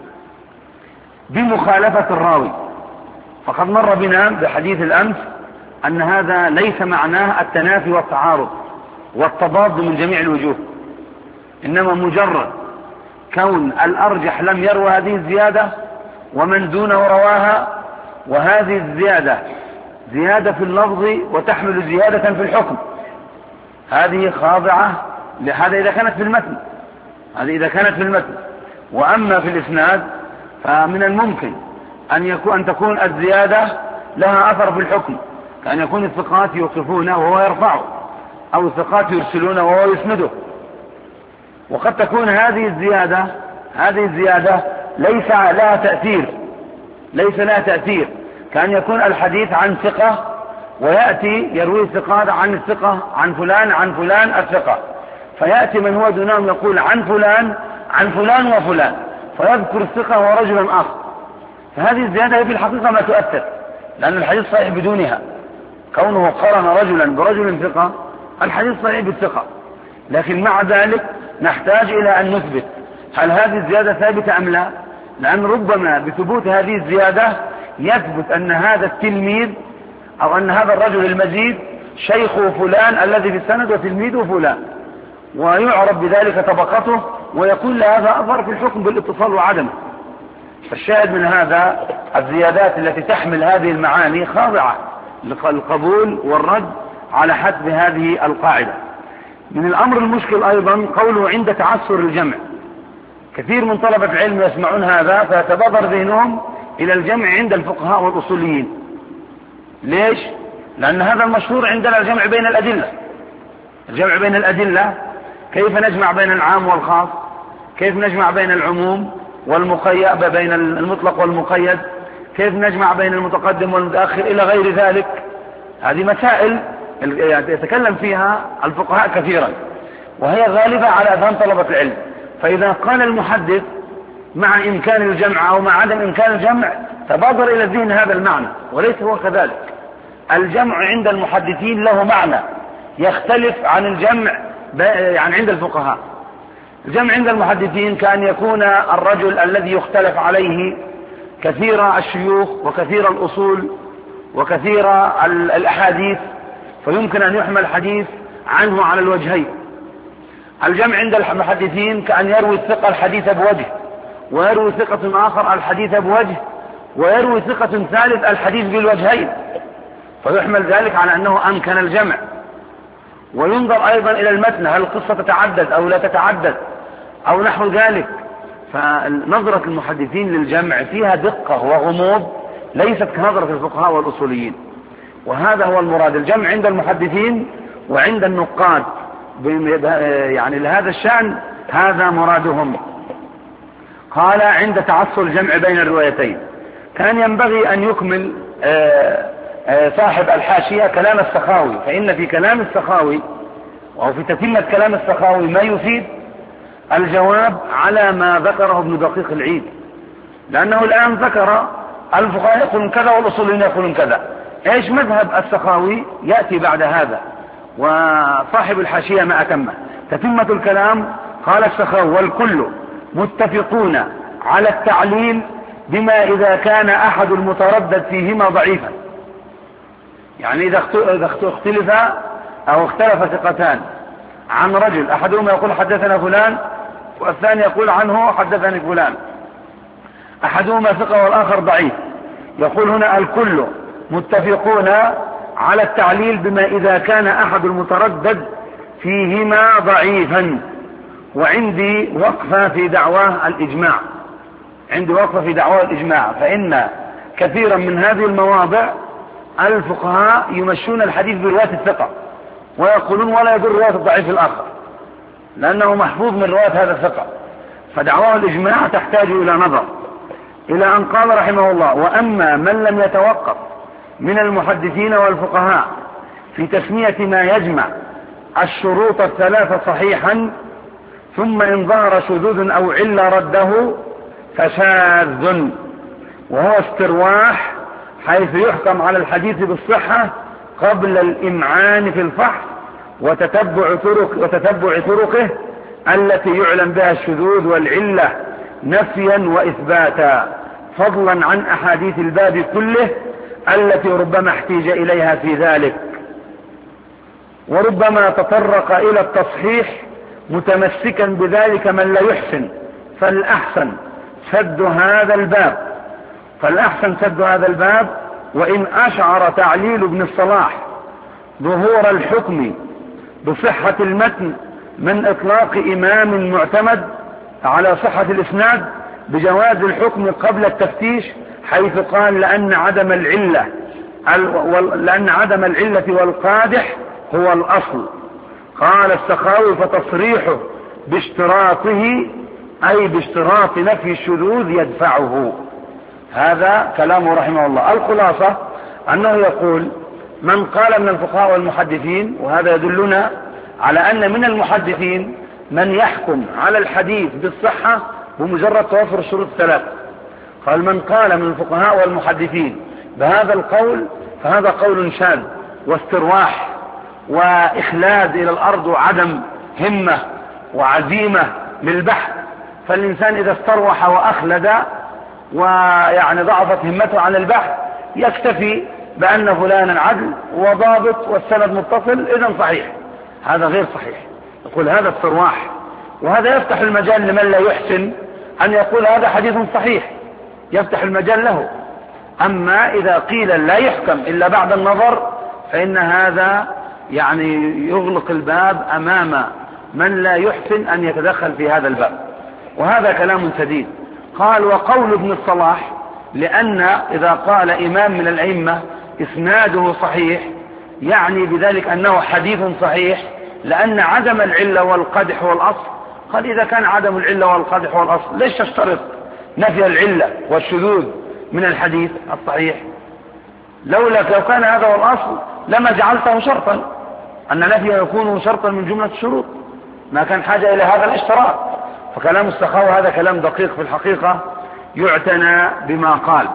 بمخالفة الراوي، فقد مر بنا بحديث الأمس أن هذا ليس معناه التنافي والتعارض والتضاد من جميع الوجوه، إنما مجرد كون الأرجح لم يروى هذه الزيادة ومن دونه رواها، وهذه الزيادة زيادة في اللفظ وتحمل زيادة في الحكم، هذه خاضعة لهذا إذا كانت في المتن، هذه إذا كانت في المتن. وأما في الإسناد فمن الممكن أن تكون الزيادة لها أثر في الحكم، كأن يكون الثقات يوقفونه وهو يرفعه، أو الثقات يرسلونه وهو يسنده. وقد تكون هذه الزيادة ليس لها تأثير، ليس لها تأثير، كأن يكون الحديث عن ثقة ويأتي يروي الثقات عن الثقة عن فلان عن فلان الثقة، فيأتي من هو دونهم يقول عن فلان عن فلان وفلان، فيذكر الثقة ورجلا آخر. فهذه الزيادة في الحقيقة ما تؤثر، لأن الحديث صحيح بدونها، كونه قرن رجلا برجل ثقة الحديث صحيح بالثقة. لكن مع ذلك نحتاج إلى أن نثبت هل هذه الزيادة ثابتة أم لا، لأن ربما بثبوت هذه الزيادة يثبت أن هذا التلميذ أو أن هذا الرجل المزيد شيخ فلان الذي في السند وتلميذه فلان، ويعرف بذلك طبقته، ويكون لهذا أثر في الحكم بالاتصال وعدمه. فالشاهد من هذا الزيادات التي تحمل هذه المعاني خاضعة للقبول والرد على حسب هذه القاعدة. من الأمر المشكل أيضا قوله عند تعسر الجمع. كثير من طلبة العلم يسمعون هذا فيتبادر ذهنهم إلى الجمع عند الفقهاء والأصوليين. ليش؟ لأن هذا المشهور عندنا الجمع بين الأدلة، الجمع بين الأدلة. كيف نجمع بين العام والخاص؟ كيف نجمع بين العموم والمقيد، بين المطلق والمقيد؟ كيف نجمع بين المتقدم والمتأخر إلى غير ذلك؟ هذه مسائل يتكلم فيها الفقهاء كثيرا، وهي غالبة على أذهان طلبة العلم. فإذا قال المحدث مع إمكان الجمع أو مع عدم إمكان الجمع تبادر إلى الذهن هذا المعنى، وليس هو كذلك. الجمع عند المحدثين له معنى يختلف عن الجمع يعني عند الفقهاء. الجمع عند المحدثين كأن يكون الرجل الذي يختلف عليه كثير الشيوخ وكثير الأصول وكثير الأحاديث، فيمكن أن يحمل الحديث عنه على الوجهين. الجمع عند المحدثين كأن يروي الثقة الحديث بوجه، ويروي ثقة آخر الحديث بوجه، ويروي ثقة ثالث الحديث بالوجهين، فيحمل ذلك على أنه أمكن الجمع. وينظر أيضا إلى المتن، هل القصة تتعدد أو لا تتعدد أو نحو ذلك. فنظرة المحدثين للجمع فيها دقة وغموض ليست كنظرة الفقهاء والأصوليين، وهذا هو المراد. الجمع عند المحدثين وعند النقاد يعني لهذا الشأن هذا مرادهم. قال عند تعسر الجمع بين الروايتين. كان ينبغي أن يكمل صاحب الحاشية كلام السخاوي، فإن في كلام السخاوي أو في تتمة كلام السخاوي ما يفيد الجواب على ما ذكره ابن دقيق العيد. لأنه الآن ذكر الفقهاء يقولون كذا والأصوليين يقولون كذا. ايش مذهب السخاوي يأتي بعد هذا، وصاحب الحاشية ما أتمه. تتمة الكلام قال السخاوي: والكل متفقون على التعليل بما إذا كان أحد المتردد فيهما ضعيفا. يعني إذا اختلف أو اختلف ثقتان عن رجل، أحدهما يقول حدثنا فلان والثاني يقول عنه حدثني فلان، أحدهما ثقة والآخر ضعيف، يقول هنا الكل متفقون على التعليل بما إذا كان أحد المتردد فيهما ضعيفا. وعندي وقفة في دعواه الإجماع، عندي وقفة في دعواه الإجماع، فإن كثيرا من هذه المواضع الفقهاء يمشون الحديث برواية الثقة ويقولون ولا يضر رواية الضعيف الآخر لأنه محفوظ من رواية هذا الثقة. فدعواه الإجماع تحتاج إلى نظر، إلى أن قال رحمه الله: وأما من لم يتوقف من المحدثين والفقهاء في تسمية ما يجمع الشروط الثلاثة صحيحا، ثم إن ظهر شذوذ أو علة رده، فشاذ، وهو استرواح، حيث يحكم على الحديث بالصحة قبل الإمعان في الفحص وتتبع طرقه التي يعلم بها الشذوذ والعلة نفيا وإثباتا، فضلا عن أحاديث الباب كله التي ربما احتيج إليها في ذلك، وربما تطرق إلى التصحيح متمسكا بذلك من لا يحسن. فالأحسن سد هذا الباب، وإن أشعر تعليل ابن الصلاح ظهور الحكم بصحة المتن من إطلاق إمام معتمد على صحة الإسناد بجواز الحكم قبل التفتيش، حيث قال: لأن عدم العلة والقادح هو الأصل. قال السخاوي: فتصريحه باشتراطه أي باشتراط نفي الشذوذ يدفعه. هذا كلامه رحمه الله. الخلاصة أنه يقول: من قال من الفقهاء والمحدثين، وهذا يدلنا على أن من المحدثين من يحكم على الحديث بالصحة بمجرد توفر الشروط الثلاثة. قال: من قال من الفقهاء والمحدثين بهذا القول فهذا قول شاذ واسترواح وإخلاد إلى الأرض وعدم همة وعزيمة للبحث. فالإنسان إذا استروح وأخلد ويعني ضعفت همته عن البحث يكتفي بأن فلانا عدل وضابط والسند متصل، إذن صحيح. هذا غير صحيح، يقول هذا استرواح، وهذا يفتح المجال لمن لا يحسن أن يقول هذا حديث صحيح، يفتح المجال له. أما إذا قيل لا يحكم إلا بعد النظر فإن هذا يعني يغلق الباب أمام من لا يحسن أن يتدخل في هذا الباب، وهذا كلام سديد. قال: وقول ابن الصلاح، لأن إذا قال إمام من الأئمة إسناده صحيح يعني بذلك أنه حديث صحيح، لأن عدم العلة والقدح هو الأصل. قال: إذا كان عدم العلة والقدح هو الأصل، ليش تشترط نفي العلة والشذوذ من الحديث الصحيح؟ لو كان هذا هو الأصل لما جعلته شرطا، أن نفيه يكون شرطا من جملة الشروط، ما كان حاجة إلى هذا الاشتراط. فكلام السخاوي هذا كلام دقيق في الحقيقة، يعتنى بما قال.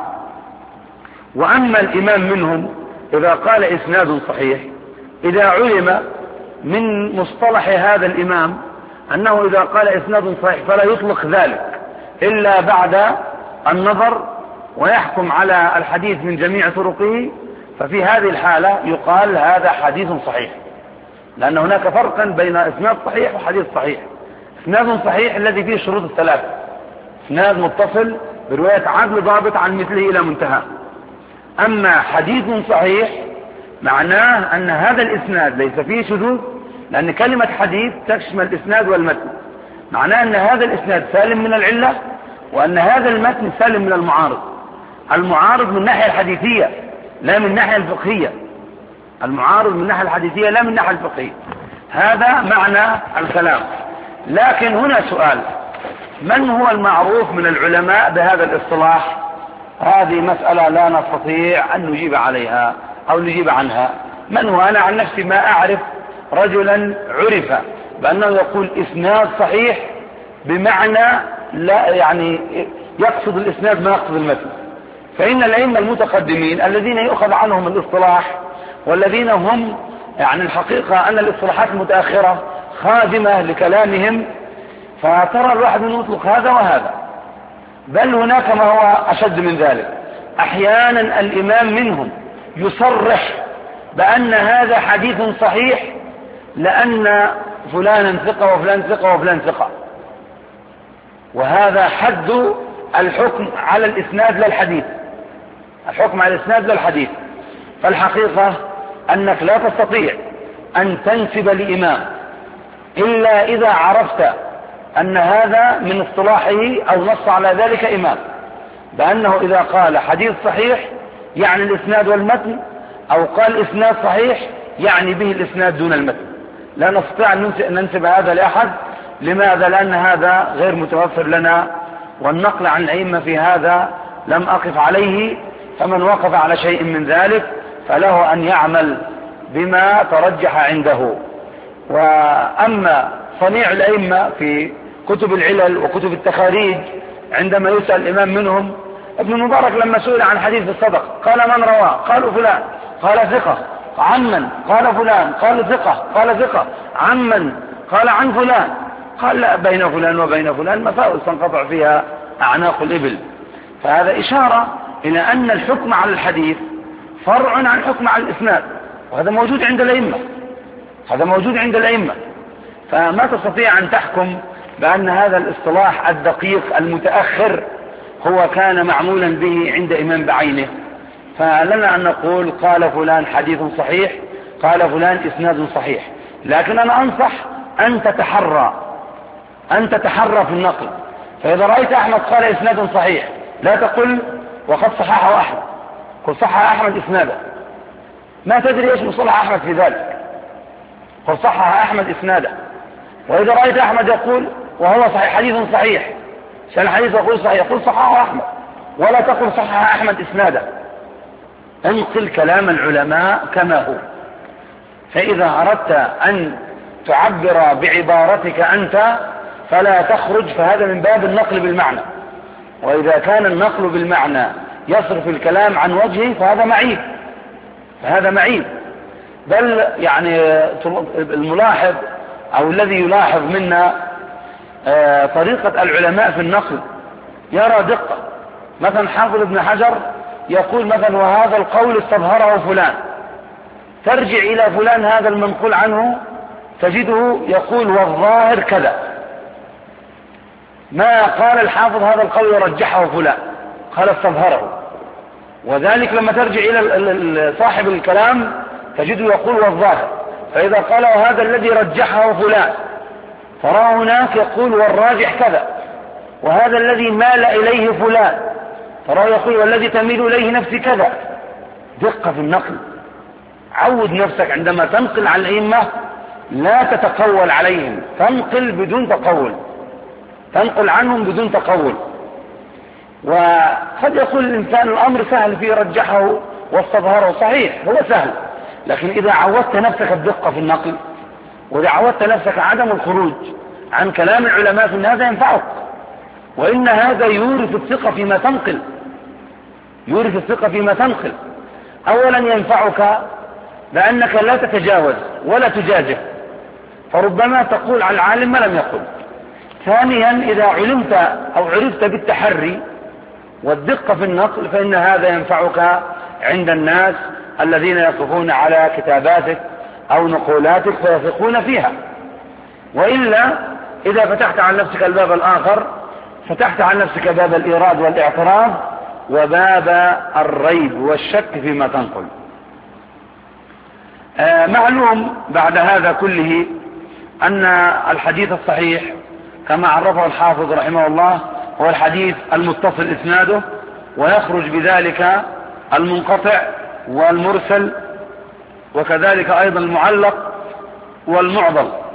وأما الإمام منهم إذا قال إسناد صحيح، إذا علم من مصطلح هذا الإمام أنه إذا قال إسناد صحيح فلا يطلق ذلك إلا بعد النظر ويحكم على الحديث من جميع طرقه، ففي هذه الحالة يقال هذا حديث صحيح، لأن هناك فرقا بين إسناد صحيح وحديث صحيح. إسناد صحيح الذي فيه شروط الثلاثة، إسناد متصل برواية عدل ضابط عن مثله إلى منتهى. أما حديث صحيح معناه أن هذا الإسناد ليس فيه شذوذ، لأن كلمة حديث تشمل الإسناد والمتن، معناه أن هذا الإسناد سالم من العلة، وأن هذا المتن سالم من المعارض. المعارض من الناحية الحديثية لا من الناحية الفقهية، المعارض من الناحية الحديثية لا من الناحية الفقهية. هذا معنى الكلام. لكن هنا سؤال: من هو المعروف من العلماء بهذا الاصطلاح؟ هذه مسألة لا نستطيع أن نجيب عليها أو نجيب عنها. من هو؟ أنا عن نفسي ما أعرف رجلا عرف بأنه يقول إسناد صحيح بمعنى لا يعني يقصد الإسناد ما يقصد المتن. فإن الأئمة المتقدمين الذين يؤخذ عنهم الاصطلاح والذين هم يعني الحقيقة أن الاصطلاحات المتأخرة خادمة لكلامهم، فترى الواحد من يطلق هذا وهذا، بل هناك ما هو أشد من ذلك. أحيانا الإمام منهم يصرح بأن هذا حديث صحيح لأن فلانا ثقة وفلان ثقة وفلان ثقة، وهذا حد الحكم على الإسناد للحديث، الحكم على الإسناد للحديث. فالحقيقة أنك لا تستطيع أن تنسب لإمام إلا إذا عرفت أن هذا من اصطلاحه أو نص على ذلك إمام، بأنه إذا قال حديث صحيح يعني الإسناد والمتن، أو قال إسناد صحيح يعني به الإسناد دون المتن. لا نستطيع أن ننسب هذا لأحد. لماذا؟ لأن هذا غير متوفر لنا، والنقل عن الأئمة في هذا لم أقف عليه. فمن وقف على شيء من ذلك فله أن يعمل بما ترجح عنده. وأما صنيع الأئمة في كتب العلل وكتب التخاريج عندما يسأل الإمام منهم، ابن المبارك لما سئل عن حديث الصدق قال من رواه؟ قالوا فلان، قال ثقة. عمن؟ قال فلان، قال ثقة، قال ثقة. عمن؟ قال عن فلان. قال لا، بين فلان وبين فلان مفاوز تنقطع فيها أعناق الإبل. فهذا إشارة إلى أن الحكم على الحديث فرع عن الحكم على الإسناد، وهذا موجود عند الأئمة، هذا موجود عند الأئمة. فما تستطيع أن تحكم بأن هذا الاصطلاح الدقيق المتأخر هو كان معمولا به عند إمام بعينه. فلنا أن نقول قال فلان حديث صحيح، قال فلان إسناد صحيح. لكن أنا أنصح أن تتحرى في النقل. فإذا رأيت أحمد قال إسناد صحيح لا تقل وقد صححه أحمد، قل صحح أحمد إسناده، ما تدري إيش مصطلح أحمد في ذلك، قل صحح أحمد إسناده. وإذا رأيت أحمد يقول وهو صحيح حديث صحيح، شأن الحديث يقول صحيح، قل صححه أحمد، ولا تقل صحح أحمد إسناده. انقل كلام العلماء كما هو. فإذا أردت أن تعبر بعبارتك أنت فلا تخرج، فهذا من باب النقل بالمعنى. وإذا كان النقل بالمعنى يصرف الكلام عن وجهه فهذا معيب. بل يعني الملاحظ أو الذي يلاحظ منا طريقة العلماء في النقل يرى دقة. مثلا حافظ ابن حجر يقول مثلا وهذا القول استظهره فلان، ترجع إلى فلان هذا المنقول عنه تجده يقول والظاهر كذا، ما قال الحافظ هذا القول ورجحه فلان، قال استظهره. وذلك لما ترجع إلى صاحب الكلام تجده يقول والظاهر. فإذا قال وهذا الذي رجحه فلان، ترى هناك يقول والراجح كذا، وهذا الذي مال إليه فلان، ترى يقول والذي تميل إليه نفسي كذا. دقة في النقل. عود نفسك عندما تنقل عن الأئمة لا تتقول عليهم، تنقل بدون تقول، تنقل عنهم بدون تقول. وقد يقول الإنسان الأمر سهل فيه رجحه واستظهره، صحيح هو سهل، لكن إذا عودت نفسك الدقة في النقل، وإذا عودت نفسك عدم الخروج عن كلام العلماء فإن هذا ينفعك، وإن هذا يورث الثقة فيما تنقل، يورث الثقة فيما تنقل. أولا ينفعك لأنك لا تتجاوز ولا تجازف، فربما تقول على العالم ما لم يقل. ثانيا إذا علمت أو عرفت بالتحري والدقة في النقل فإن هذا ينفعك عند الناس الذين يقفون على كتاباتك أو نقولاتك فيثقون فيها. وإلا إذا فتحت عن نفسك الباب الآخر فتحت عن نفسك باب الإيراد والاعتراض وباب الريب والشك فيما تنقل. معلوم بعد هذا كله أن الحديث الصحيح كما عرفه الحافظ رحمه الله هو الحديث المتصل إسناده، ويخرج بذلك المنقطع والمرسل، وكذلك أيضا المعلق والمعضل.